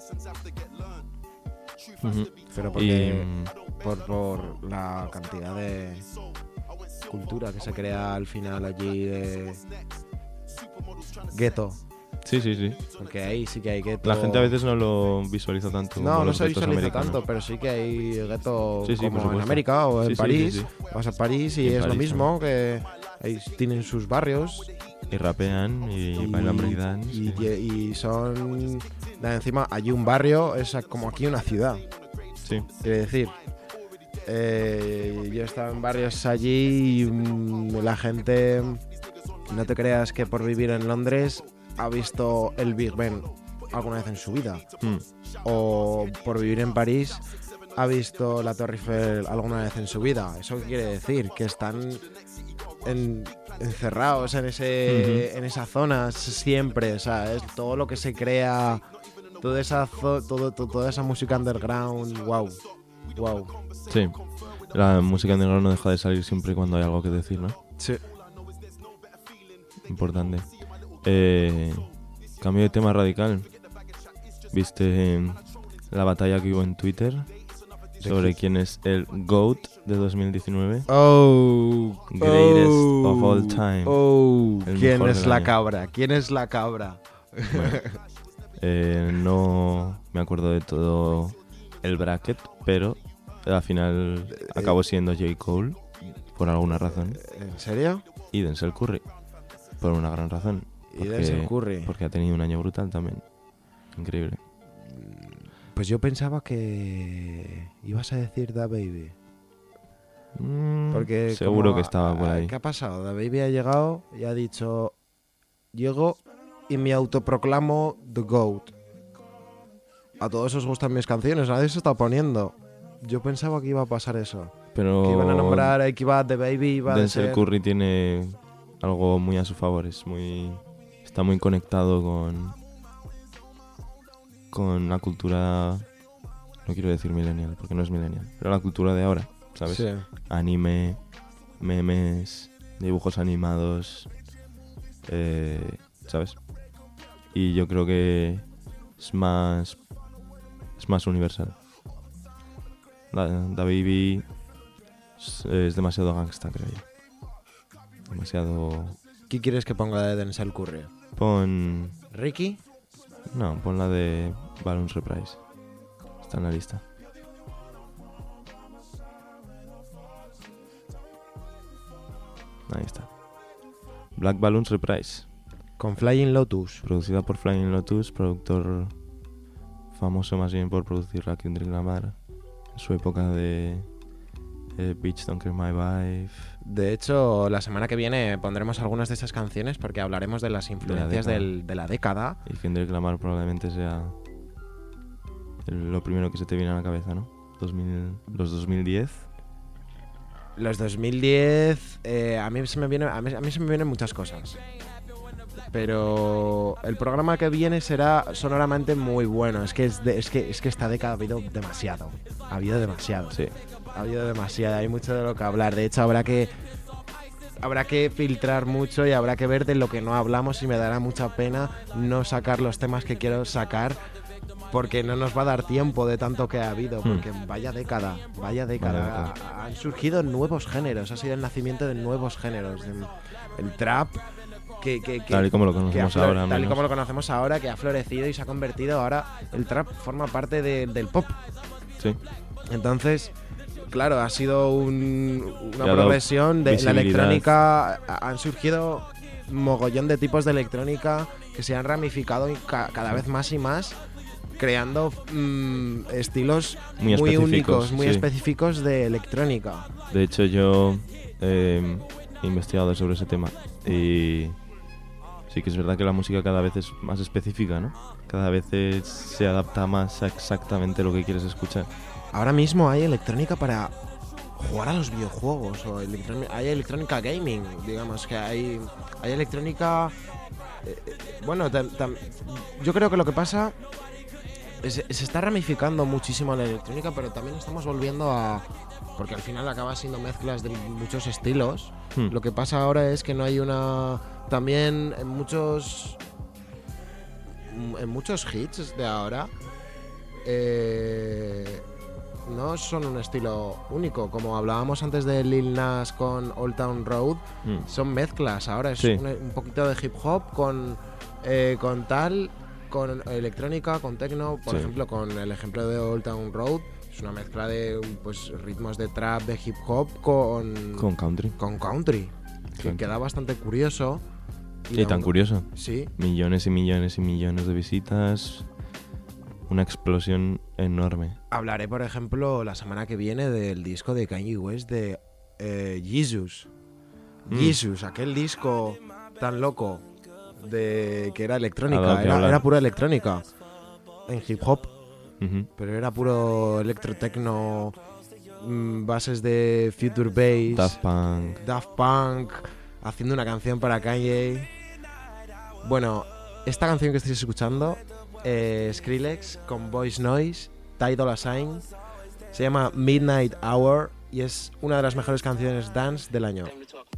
Pero porque por la cantidad de cultura que se crea al final allí de gueto. Sí. Porque ahí sí que hay gueto. La gente a veces no lo visualiza tanto. No se visualiza tanto, pero sí que hay gueto como en América o en París. Sí. Vas a París y es París, lo mismo, que ahí tienen sus barrios. Y rapean y bailan breakdance. Y son... Encima, allí un barrio es como aquí una ciudad. Sí. Quiere decir... yo he estado en barrios allí y la gente... No te creas que por vivir en Londres ha visto el Big Ben alguna vez en su vida. O por vivir en París ha visto la Torre Eiffel alguna vez en su vida. ¿Eso qué quiere decir? Que están encerrados en esa zona siempre. O sea, es todo lo que se crea, toda esa música underground. Wow. Sí, la música underground no deja de salir siempre cuando hay algo que decir, ¿no? Sí. Importante. Cambio de tema radical. ¿Viste la batalla que hubo en Twitter sobre quién es el GOAT de 2019? Greatest of all time. ¿Quién es la cabra? ¿Quién es la cabra? Bueno, no me acuerdo de todo el bracket, pero al final acabó siendo J. Cole. por alguna razón. ¿En serio? Y Denzel Curry, por una gran razón. Y Denzel Curry. Porque ha tenido un año brutal también. Increíble. Pues yo pensaba que ibas a decir DaBaby. Porque seguro que estaba por ahí. ¿Qué ha pasado? DaBaby ha llegado y ha dicho: llego y me autoproclamo The GOAT. A todos os gustan mis canciones, nadie se está poniendo. Yo pensaba que iba a pasar eso. Pero que iban a nombrar, que iba DaBaby, iba a ser... Denzel Curry tiene algo muy a su favor. Está muy conectado con la cultura... No quiero decir millennial, porque no es millennial. Pero la cultura de ahora, ¿sabes? Sí. Anime, memes, dibujos animados, ¿sabes? Y yo creo que es más universal. DaBaby es demasiado gangsta, creo yo. Demasiado... ¿Qué quieres que ponga de Denzel Curry? Pon... ¿Ricky? No, pon la de Balloons Reprise. Está en la lista. Ahí está. Black Balloons Reprise. Con Flying Lotus. Producida por Flying Lotus, productor famoso más bien por producirla Kendrick Lamar. En su época de Bitch Don't Care My Vibe. De hecho, la semana que viene pondremos algunas de esas canciones porque hablaremos de las influencias de la década. Y Kendrick Lamar probablemente sea lo primero que se te viene a la cabeza, ¿no? Los 2010. Los 2010, a mí se me vienen muchas cosas. Pero el programa que viene será sonoramente muy bueno. Es que esta década ha habido demasiado. Ha habido demasiado. Sí. Ha habido demasiado. Hay mucho de lo que hablar. De hecho, habrá que filtrar mucho y habrá que ver de lo que no hablamos y me dará mucha pena no sacar los temas que quiero sacar porque no nos va a dar tiempo de tanto que ha habido. Porque vaya década. Han surgido nuevos géneros. Ha sido el nacimiento de nuevos géneros. El trap... tal y como lo conocemos ahora. Tal y como lo conocemos ahora, que ha florecido y se ha convertido ahora. El trap forma parte del pop. Sí. Entonces, claro, ha sido una progresión de la electrónica. Han surgido mogollón de tipos de electrónica que se han ramificado cada vez más y más, creando estilos muy únicos, muy específicos de electrónica. De hecho, yo he investigado sobre ese tema y sí que es verdad que la música cada vez es más específica, ¿no? Cada vez se adapta más a exactamente lo que quieres escuchar. Ahora mismo hay electrónica para jugar a los videojuegos, o hay electrónica gaming, digamos que hay electrónica... bueno, yo creo que lo que pasa... Se está ramificando muchísimo la electrónica, pero también estamos volviendo a... Porque al final acaba siendo mezclas de muchos estilos. Lo que pasa ahora es que no hay una... También en muchos hits de ahora no son un estilo único. Como hablábamos antes de Lil Nas con Old Town Road, son mezclas. Ahora es un poquito de hip hop con electrónica, con techno. Por ejemplo, con el ejemplo de Old Town Road, es una mezcla de ritmos de trap, de hip hop con country. Con country. Que queda bastante curioso. Sí, tan curioso. Sí. Millones y millones y millones de visitas. Una explosión enorme. Hablaré, por ejemplo, la semana que viene del disco de Kanye West de Jesus. Jesus, aquel disco tan loco que era electrónica, era pura electrónica en hip hop, pero era puro electrotecno, bases de future bass, Daft Punk, haciendo una canción para Kanye. Bueno, esta canción que estáis escuchando, Skrillex con Voice Noise, Ty Dolla $ign, se llama Midnight Hour y es una de las mejores canciones dance del año.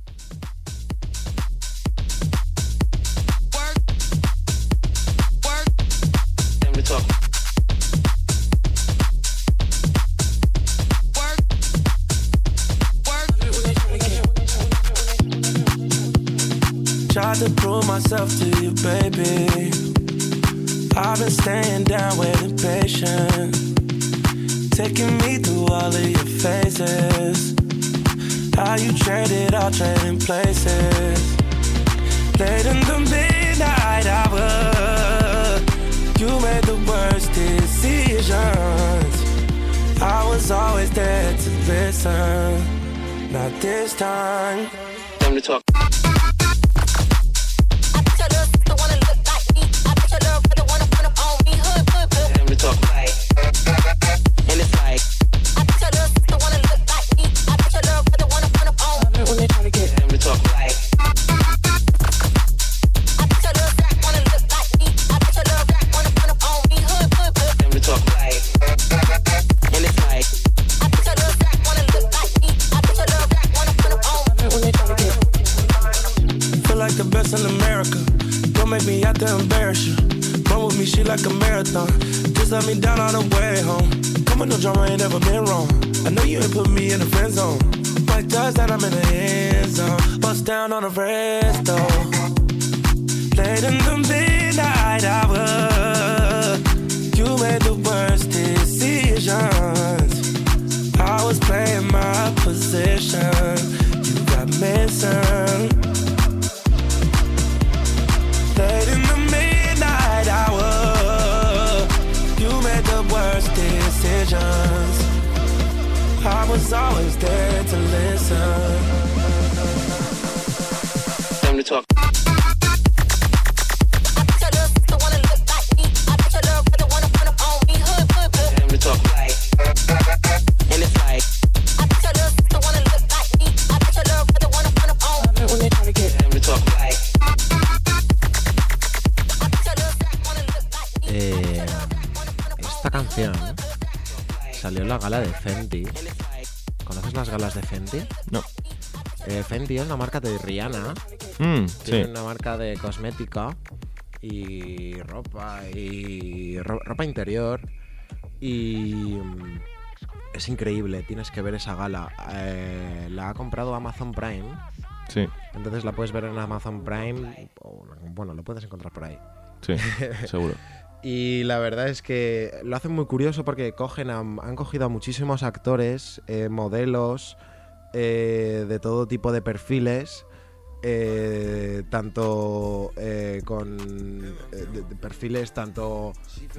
Tried to prove myself to you, baby. I've been staying down, waiting patient, taking me through all of your phases. I how you traded all trading places. Late in the midnight hour, you made the worst decisions. I was always there to listen. Not this time. Time to talk. In America, don't make me out to embarrass you. Run with me, she like a marathon. Just let me down on the way home. Come with no drama, ain't never been wrong. I know you ain't put me in the friend zone. Like does that, I'm in the end zone. Bust down on the resto. Late in the midnight hour, you made the worst decisions. I was playing my position. You got missing. Late in the midnight hour, you made the worst decisions. I was always there to listen. Time to talk. Esta canción salió en la gala de Fenty. ¿Conoces las galas de Fenty? No. Fenty es una marca de Rihanna. Sí. Tiene una marca de cosmética y ropa interior. Y es increíble, tienes que ver esa gala. La ha comprado Amazon Prime. Sí. Entonces la puedes ver en Amazon Prime. Bueno, lo puedes encontrar por ahí. Sí, seguro. Y la verdad es que lo hacen muy curioso porque han cogido a muchísimos actores, modelos, de todo tipo de perfiles, tanto con de perfiles tanto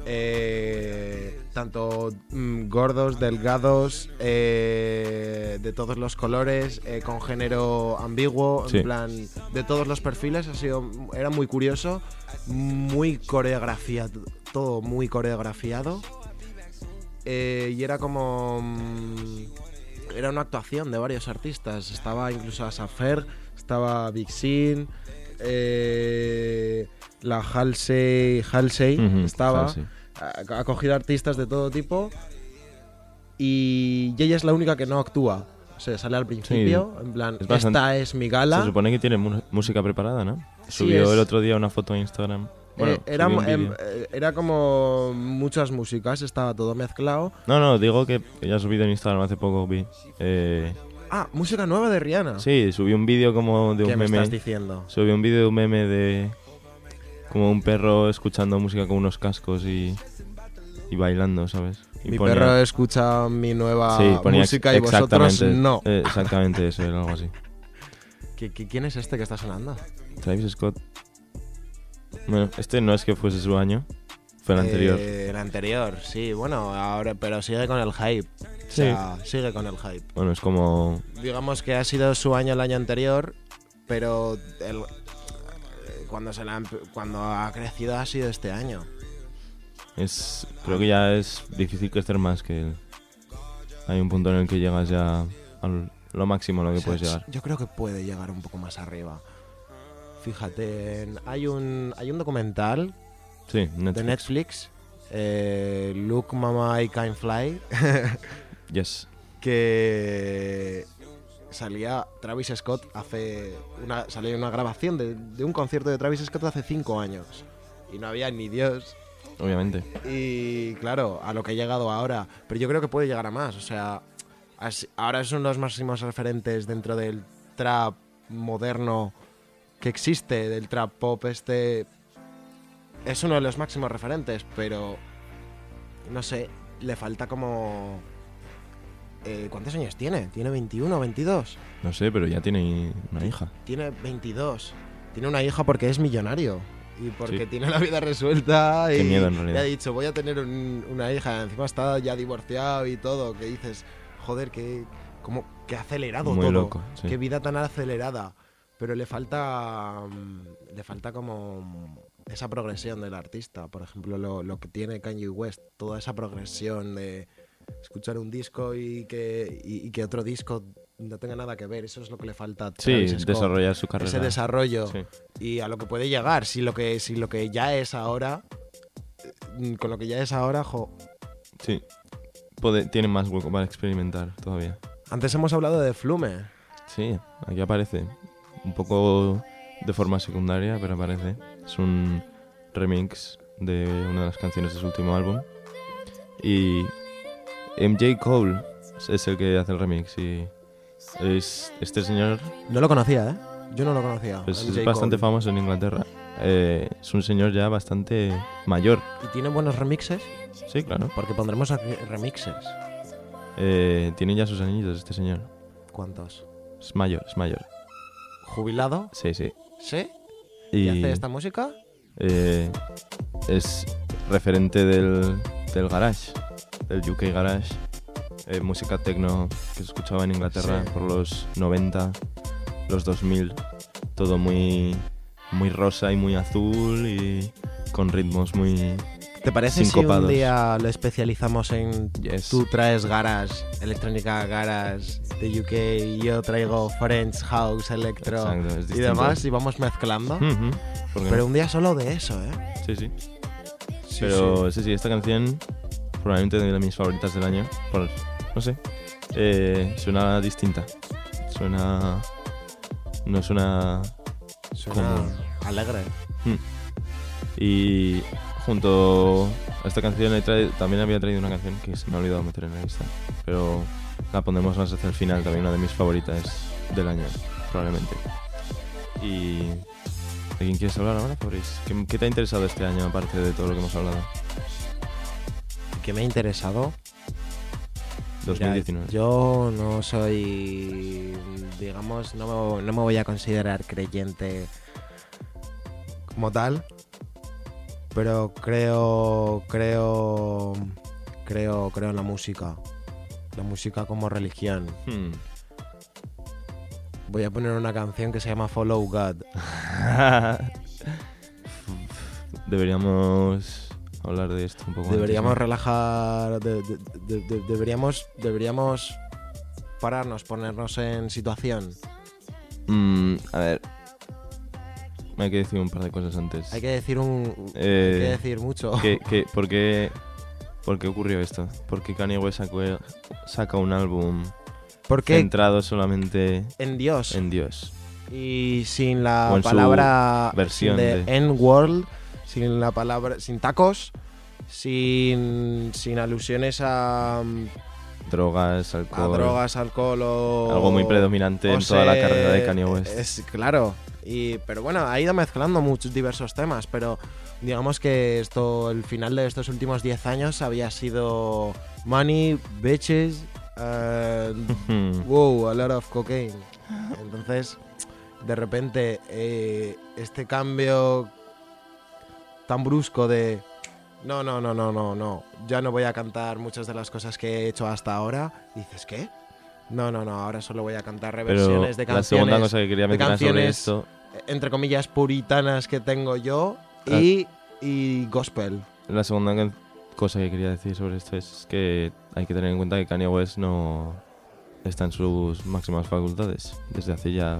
gordos, delgados, de todos los colores, con género ambiguo, Sí. en plan de todos los perfiles. Era muy curioso, muy coreografiado, todo muy coreografiado, y era como era una actuación de varios artistas. Estaba incluso Asafer, estaba Big Sean, la Halsey estaba. Halsey. Ha cogido artistas de todo tipo y ella es la única que no actúa. O sea, sale al principio, Sí, en plan, es bastante- esta es mi gala. Se supone que tiene música preparada, ¿no? Sí, Subió es- el otro día una foto a Instagram. Bueno, era, subió un vídeo. era como muchas músicas, estaba todo mezclado. No, digo que ya ha subido en Instagram hace poco, vi. Música nueva de Rihanna. Sí, subió un vídeo como de ¿Qué un me meme. estás diciendo? Subió un vídeo de un meme de como un perro escuchando música con unos cascos y bailando, ¿sabes? Y Mi ponía- perro escucha mi nueva Sí, ponía música y vosotros exactamente- no. Exactamente eso, era algo así. ¿Quién es este que está sonando? Travis Scott. Bueno, este no es que fuese su año, fue el anterior. El anterior, sí, bueno, ahora, pero sigue con el hype. Sí. O sea, sigue con el hype. Bueno, es como... Digamos que ha sido su año el año anterior, pero cuando ha crecido ha sido este año. Creo que ya es difícil crecer más que él. Hay un punto en el que llegas ya a lo máximo a lo que puedes llegar. Yo creo que puede llegar un poco más arriba. Fíjate, hay un documental Sí, de Netflix, Look Mama I Can Fly, Yes. que salía Travis Scott salió una grabación de un concierto de Travis Scott hace 5 años y no había ni Dios. Obviamente. Y claro, a lo que he llegado ahora, pero yo creo que puede llegar a más. O sea, ahora son los máximos referentes dentro del trap moderno que existe, del trap pop. Es uno de los máximos referentes, pero no sé, le falta como ¿Cuántos años tiene? ¿Tiene 21 o 22? No sé, pero ya tiene una hija. Tiene 22. Tiene una hija porque es millonario. Y porque Sí. tiene la vida resuelta. Qué Y miedo, en le realidad. ha dicho, voy a tener una hija. Encima está ya divorciado y todo. Que dices, joder, qué acelerado Muy todo. loco, sí. Qué vida tan acelerada. Pero le falta como esa progresión del artista. Por ejemplo, lo que tiene Kanye West. Toda esa progresión de escuchar un disco y que otro disco no tenga nada que ver. Eso es lo que le falta a Sí, Travis Scott. desarrollar su carrera. Ese desarrollo. Sí. Y a lo que puede llegar. Si lo que ya es ahora... Con lo que ya es ahora, Sí. Tiene más hueco para experimentar todavía. Antes hemos hablado de Flume. Sí, aquí aparece. Un poco de forma secundaria, pero aparece. Es un remix de una de las canciones de su último álbum. Y MJ Cole es el que hace el remix. Y es este señor... No lo conocía, ¿eh? Yo no lo conocía. Es MJ bastante Cole. famoso en Inglaterra. Es un señor ya bastante mayor. ¿Y tiene buenos remixes? Sí, claro. Porque pondremos aquí remixes. Tiene ya sus anillos este señor. ¿Cuántos? Es mayor. ¿Jubilado? Sí, sí. ¿Sí? Y ¿Y hace esta música? Es referente del garage, del UK garage, música techno que se escuchaba en Inglaterra Sí. por los 90, los 2000, todo muy rosa y muy azul y con ritmos muy ¿Te parece sincopados. si un día lo especializamos en Yes. tú traes garage, electrónica garage de UK y yo traigo French house, electro Exacto, es y distinto. demás y vamos mezclando? Ujú, ¿por qué Pero no? un día solo de eso, ¿eh? Sí, sí. Sí, Pero sí, esta canción probablemente de mis favoritas del año. No sé. Suena distinta. No suena Suena como... alegre. Y junto a esta canción también había traído una canción que se me ha olvidado meter en la lista. Pero la pondremos más hacia el final, también una de mis favoritas del año, probablemente. Y... ¿De quién quieres hablar ahora, Fabrice? ¿Qué te ha interesado este año, aparte de todo lo que hemos hablado? ¿Qué me ha interesado? 2019. Mira, yo no soy, digamos, no me voy a considerar creyente como tal, pero creo en la música como religión. Voy a poner una canción que se llama Follow God. Deberíamos hablar de esto un poco. Deberíamos antes, ¿no? relajar, deberíamos pararnos, ponernos en situación. A ver, hay que decir un par de cosas antes. Hay que decir hay que decir mucho. ¿Por qué ocurrió esto? ¿Por qué Kanye West saca un álbum centrado solamente en Dios? En Dios. Y sin la O en su palabra versión de N-World, sin la palabra, sin tacos, sin alusiones a drogas, alcohol o... Algo muy predominante en toda la carrera de Kanye West. Claro. Pero bueno, ha ido mezclando muchos diversos temas, pero digamos que el final de estos últimos 10 años había sido money, bitches, wow, a lot of cocaine. Entonces, de repente, este cambio tan brusco de no, ya no voy a cantar muchas de las cosas que he hecho hasta ahora, dices, ¿qué? No, ahora solo voy a cantar reversiones de canciones. La segunda cosa que quería mencionar sobre esto, entre comillas, puritanas que tengo yo y gospel. La segunda cosa que quería decir sobre esto es que hay que tener en cuenta que Kanye West no está en sus máximas facultades desde hace ya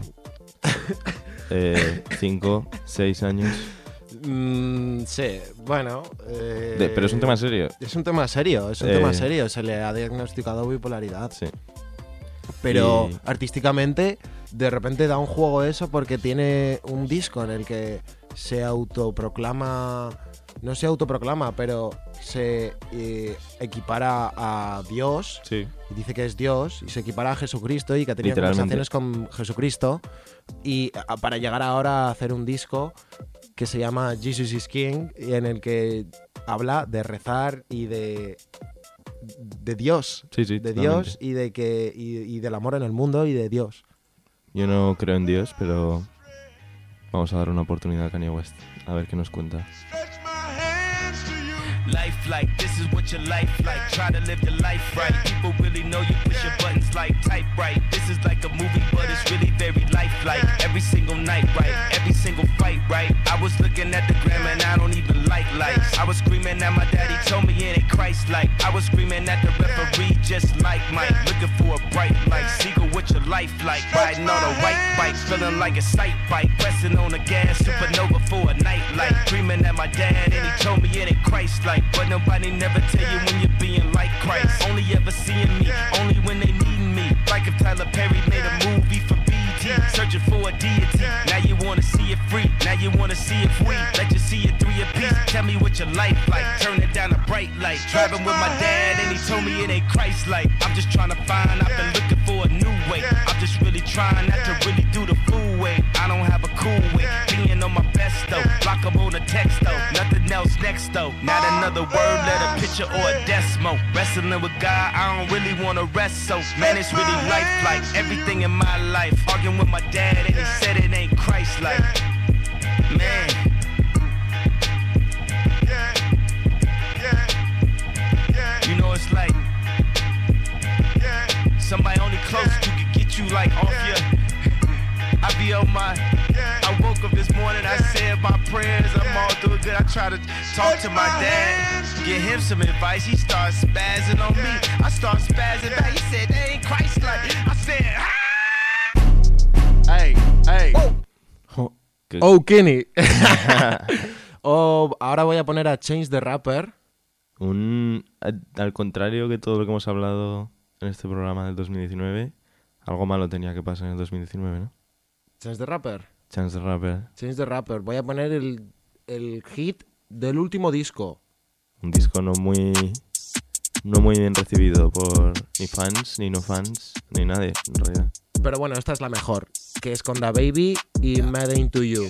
5, 6 años. Sí, bueno... pero es un tema serio. Es un tema serio, se le ha diagnosticado bipolaridad. Sí. Pero artísticamente, de repente da un juego eso porque tiene un disco en el que se autoproclama... No se autoproclama, pero se equipara a Dios. Sí. Y dice que es Dios y se equipara a Jesucristo y que ha tenido conversaciones con Jesucristo. Y para llegar ahora a hacer un disco que se llama Jesus is King y en el que habla de rezar y de de Dios. Sí, sí, de totalmente. Dios y de que y del amor en el mundo y de Dios. Yo no creo en Dios, pero vamos a dar una oportunidad a Kanye West. A ver qué nos cuenta. Life like, this is what your life like. Try to live the life right. People really know you push your buttons like type right. This is like a movie, but it's really very lifelike. Every single night, right? Every single fight, right? I was looking at the gram and I don't even like lights. I was screaming at my daddy, told me it ain't Christ-like. I was screaming at the referee, just like Mike. Looking for a bright light. Seagull, what your life like? Riding on a white bike, feeling like a sight bike. Pressing on the gas, supernova for a night light. Screaming at my dad and he told me it ain't Christ-like. But nobody never tell you when you're being like Christ. Only ever seeing me, only when they need me. Like if Tyler Perry made a movie for BT, searching for a deity. Now you wanna see it free, now you wanna see it free. Let you see it 3 apiece. Tell me what your life like, turn it down a bright light. Driving with my dad and he told me it ain't Christ-like. I'm just trying to find, I've been looking for a new way. I'm just really trying not to really do the fool way. I don't have a cool way, being on my best though. Block 'em on a text though, nothing else next though. Not another word, let a picture or a decimal. Wrestling with God, I don't really wanna rest so. Man, it's really life-like, everything in my life. Arguing with my dad and he said it ain't Christ-like. Man. You know it's like somebody only close to could get you like off your. I be on my. I woke up this morning, I said my prayers, I'm all doing good. I try to talk to my dad, get him some advice. He starts spazzing on me. I start spazzing back. He said they ain't Christ-like. I said, Hey, hey. Oh, Kenny. Ahora voy a poner a Change the Rapper. Al contrario que todo lo que hemos hablado en este programa del 2019, algo malo tenía que pasar en el 2019, ¿no? Change the Rapper. Chance the Rapper. Change the Rapper. Voy a poner el hit del último disco. Un disco no muy bien recibido por ni fans, ni no fans, ni nadie, en realidad. Pero bueno, esta es la mejor, que es con DaBaby y Mad Into You.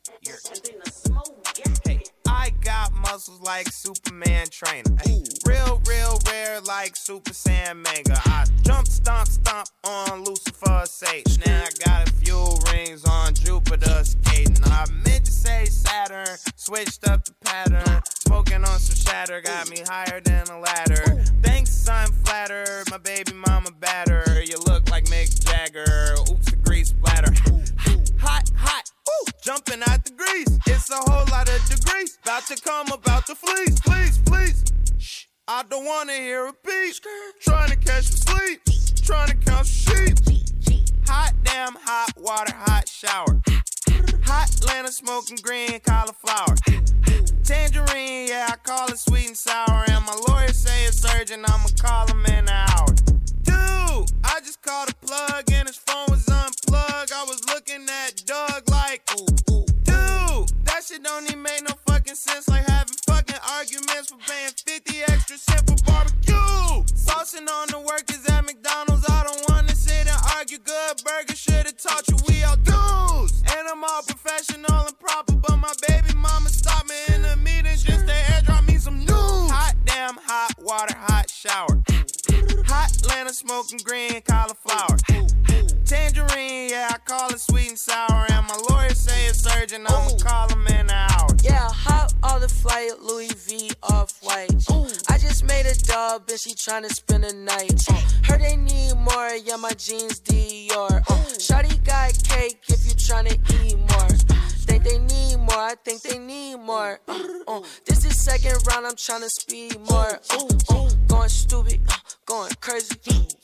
I got muscles like Superman trainer. Real rare like Super Saiyan manga. I jump, stomp on Lucifer's Satan. Now I got a few rings on Jupiter skating. I meant to say Saturn, switched up the pattern. Smoking on some shatter, got me higher than a ladder. Thanks, son, flatter, my baby mama batter. You look like Mick Jagger, oops, the grease splatter. Hot, ooh, jumping out the grease. It's a whole lot of degrees. About to come about the fleece. Please. Shh, I don't wanna hear a beat. Trying to catch some sleep. Trying to count sheep. Hot damn, hot water, hot shower. Hot Atlanta smoking green cauliflower. Tangerine, yeah, I call it sweet and sour. And my lawyer say it's urgent, I'ma call him in an hour. Dude, I just called a plug and his phone was unplugged. I was looking at Doug like, ooh. Dude, that shit don't even make no fucking sense. Like having fucking arguments for paying 50 extra cents for barbecue. Saucing on the workers at McDonald's. I don't wanna sit and argue. Good burger should've taught you we all dudes. And I'm all professional and proper, but my baby mama stopped me in the meetings just to airdrop me some news. Hot damn, hot water, hot shower. Hot Atlanta smoking green cauliflower. Tangerine, yeah, I call it sweet and sour. And my lawyer say it's urgent, I'ma call him in an hour. Yeah, hot all the flight, Louis V off-white. I just made a dub and she tryna spend the night. Heard they need more, yeah, my jeans Dior. Shawty got cake if you tryna eat more. Think they need more, I think they need more. This is second round, I'm tryna speed more. Going stupid, going crazy.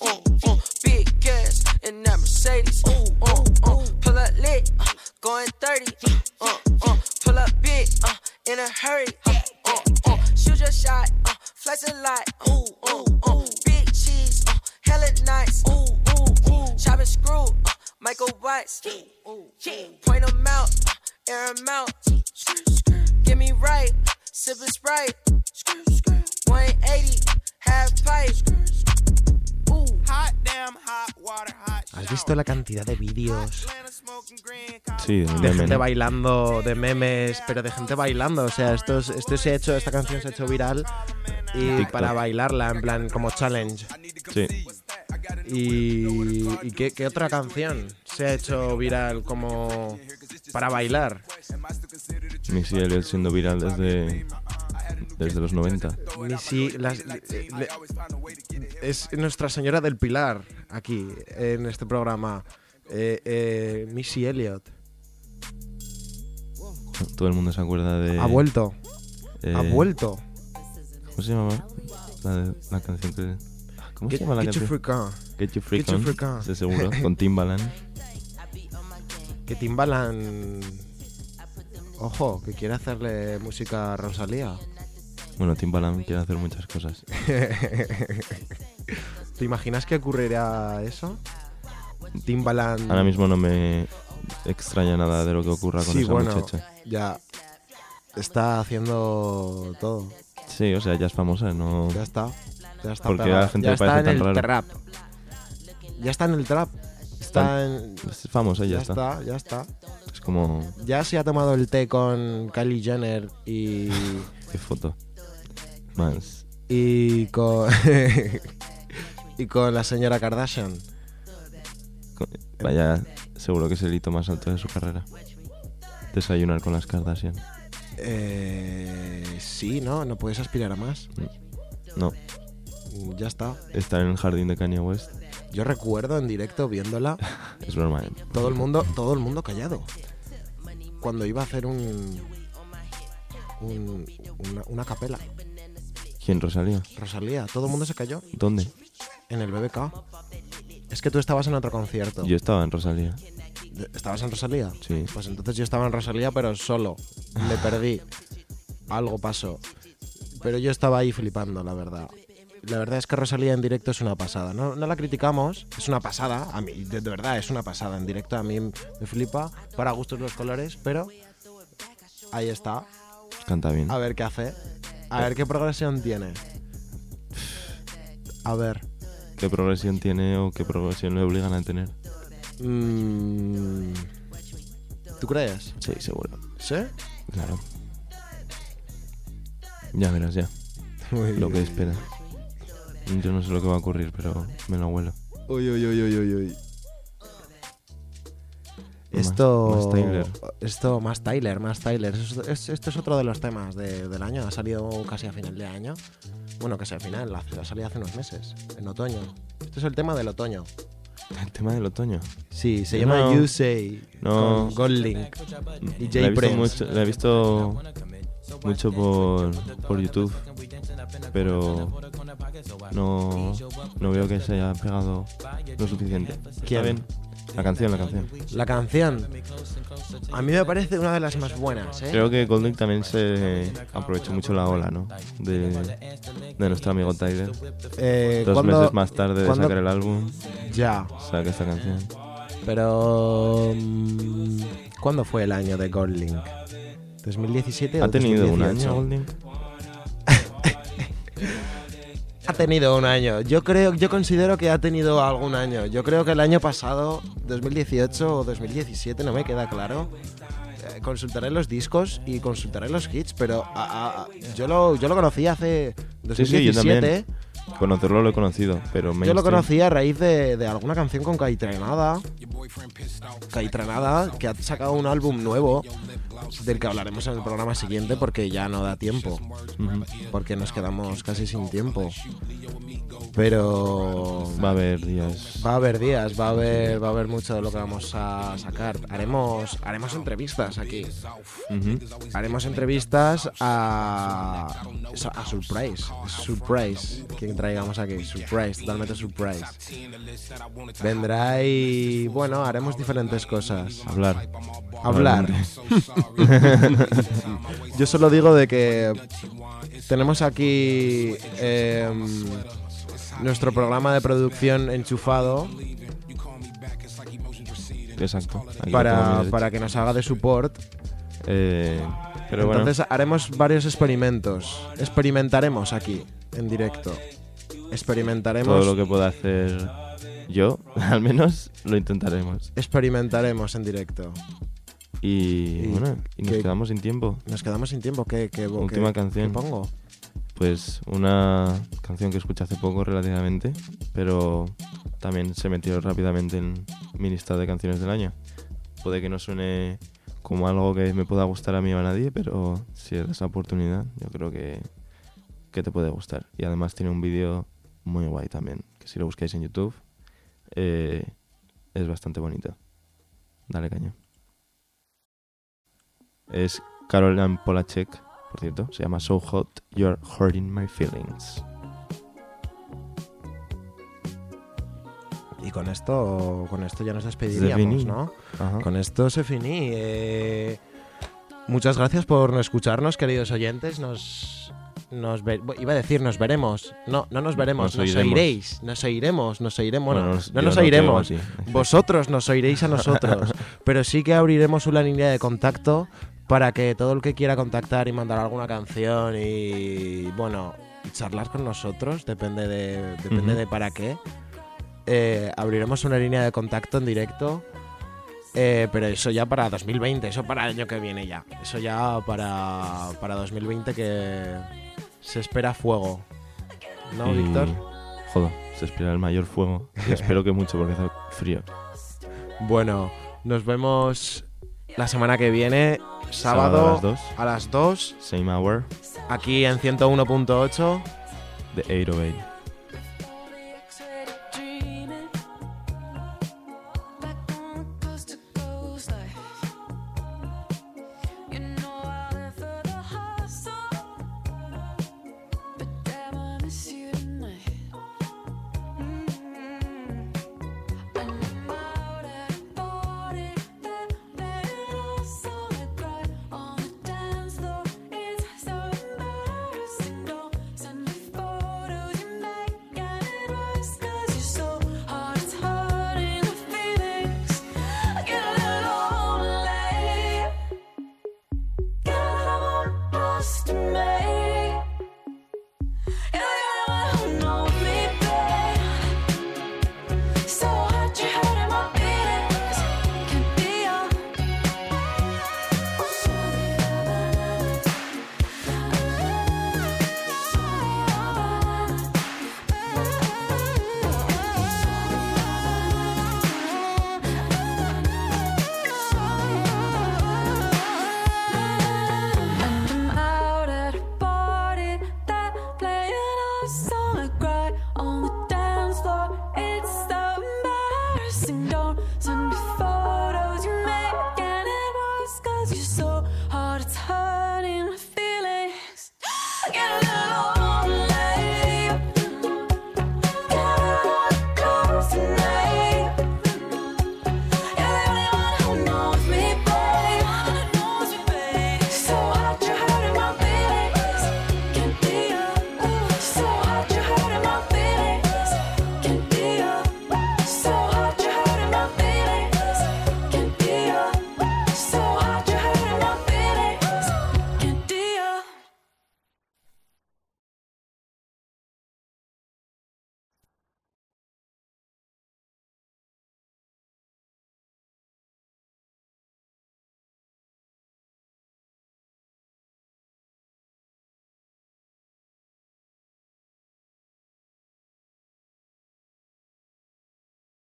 Big gas in that Mercedes. Pull up lit, going 30. Pull up big, in a hurry. Shoot your shot, flex a lot. Big cheese, hella nice. Chop and screw, Michael Watts. Point them out, air them out. Get me right, sippin' Sprite. 180, half pipe. ¿Has visto la cantidad de vídeos? Sí, de gente bailando, de memes, pero de gente bailando. O sea, esta canción se ha hecho viral Y TikTok. para bailarla, en plan, como challenge. Sí. ¿Y qué otra canción se ha hecho viral como para bailar? Missy Elliott siendo viral desde los 90. Es Nuestra Señora del Pilar aquí en este programa. Missy Elliott. Todo el mundo se acuerda de... Ha vuelto. Ha vuelto. ¿Cómo se llama? La canción que... ¿Cómo se llama la canción? Get You Freak On. Get You Freak Get You On. Freak On. Estoy seguro. Con Timbaland. Que Timbaland... Ojo, que quiere hacerle música a Rosalía. Bueno, Timbaland quiere hacer muchas cosas. ¿Te imaginas que ocurrirá eso? Timbaland... Ahora mismo no me extraña nada de lo que ocurra con esa muchacha. Ya está haciendo todo. Sí, o sea, ya es famosa, ¿no? Ya está Porque pegada. a la gente ya le parece tan está en el raro. trap. Ya está en el trap. Es famosa y ya está. Ya está. Es como... Ya se ha tomado el té con Kylie Jenner y... ¿Qué foto? Más. Y con... y con la señora Kardashian. Vaya, seguro que es el hito más alto de su carrera. Desayunar con las Kardashian. Sí, no puedes aspirar a más. No. Ya está. Estar en el jardín de Kanye West. Yo recuerdo en directo viéndola. Es broma, ¿eh? Todo el mundo callado. Cuando iba a hacer una capela. ¿Quién, Rosalía? Rosalía, todo el mundo se cayó. ¿Dónde? En el BBK. Es que tú estabas en otro concierto. Yo estaba en Rosalía. ¿Estabas en Rosalía? Sí. Pues entonces yo estaba en Rosalía, pero solo. Me perdí. Algo pasó. Pero yo estaba ahí flipando, la verdad. La verdad es que Rosalía en directo es una pasada. No la criticamos, es una pasada. A mí, de verdad, es una pasada en directo. A mí me flipa, para gustos los colores, pero ahí está. Canta bien. A ver qué hace. A ver qué progresión tiene. A ver. ¿Qué progresión tiene o qué progresión le obligan a tener? ¿Tú crees? Sí, seguro. ¿Sí? Claro. Ya verás, ya. Lo que espera. Yo no sé lo que va a ocurrir, pero me lo huelo. Uy. Más Tyler. Esto es otro de los temas del año. Ha salido casi a final de año. Bueno, casi a final. Ha salido hace unos meses. En otoño. Este es el tema del otoño. ¿El tema del otoño? Sí, se llama You Say. No. Con Goldlink y Jay Prince. La he visto mucho por YouTube, pero no veo que se haya pegado lo suficiente. ¿Quién? Está bien. La canción. La canción. A mí me parece una de las más buenas, ¿eh? Creo que Golding también se aprovechó mucho la ola, ¿no? De nuestro amigo Tyler. 2 meses más tarde de sacar el álbum. Ya. Saca esta canción. Pero... ¿cuándo fue el año de Golding? ¿2017 o 2018? ¿Ha tenido un año Golding? Ha tenido un año. Yo considero que ha tenido algún año. Yo creo que el año pasado, 2018 o 2017, no me queda claro. Consultaré los discos y consultaré los hits, pero yo lo conocí hace 2017. Sí, yo también. Conocerlo lo he conocido, pero yo lo conocí a raíz de alguna canción con Caitranada, que ha sacado un álbum nuevo del que hablaremos en el programa siguiente porque ya no da tiempo, porque nos quedamos casi sin tiempo. Pero va a haber días. Va a haber mucho de lo que vamos a sacar. Haremos entrevistas aquí. Haremos entrevistas a Surprise, quien traigamos aquí. Surprise, totalmente surprise. Vendrá y bueno, haremos diferentes cosas. Hablar. Yo solo digo de que tenemos aquí nuestro programa de producción enchufado. Exacto. Para que nos haga de support. Pero entonces haremos varios experimentos. Experimentaremos aquí, en directo. Experimentaremos. Todo lo que pueda hacer yo, al menos, lo intentaremos. Experimentaremos en directo. Y nos quedamos sin tiempo. Nos quedamos sin tiempo. ¿Qué última canción? ¿Qué pongo? Pues una canción que escuché hace poco relativamente, pero también se metió rápidamente en mi lista de canciones del año. Puede que no suene como algo que me pueda gustar a mí o a nadie, pero si es esa oportunidad, yo creo que te puede gustar. Y además tiene un vídeo muy guay también, que si lo buscáis en YouTube, es bastante bonito. Dale caña. Es Caroline Polachek, por cierto, se llama So Hot, You're Hurting My Feelings. Y con esto ya nos despediríamos, ¿no? Ajá. Con esto se finí. Muchas gracias por escucharnos, queridos oyentes. Iba a decir nos veremos. No nos veremos, nos oiréis. Nos oiremos. Bueno, no nos oiremos. Vosotros nos oiréis a nosotros. Pero sí que abriremos una línea de contacto para que todo el que quiera contactar y mandar alguna canción y, bueno, charlar con nosotros, depende de para qué. Abriremos una línea de contacto en directo, pero eso ya para 2020, eso para el año que viene ya. Eso ya para 2020 que se espera fuego. ¿No, Víctor? Joder, se espera el mayor fuego. Y espero que mucho porque hace frío. Bueno, nos vemos la semana que viene, sábado a las 2. Same hour. Aquí en 101.8 de 808.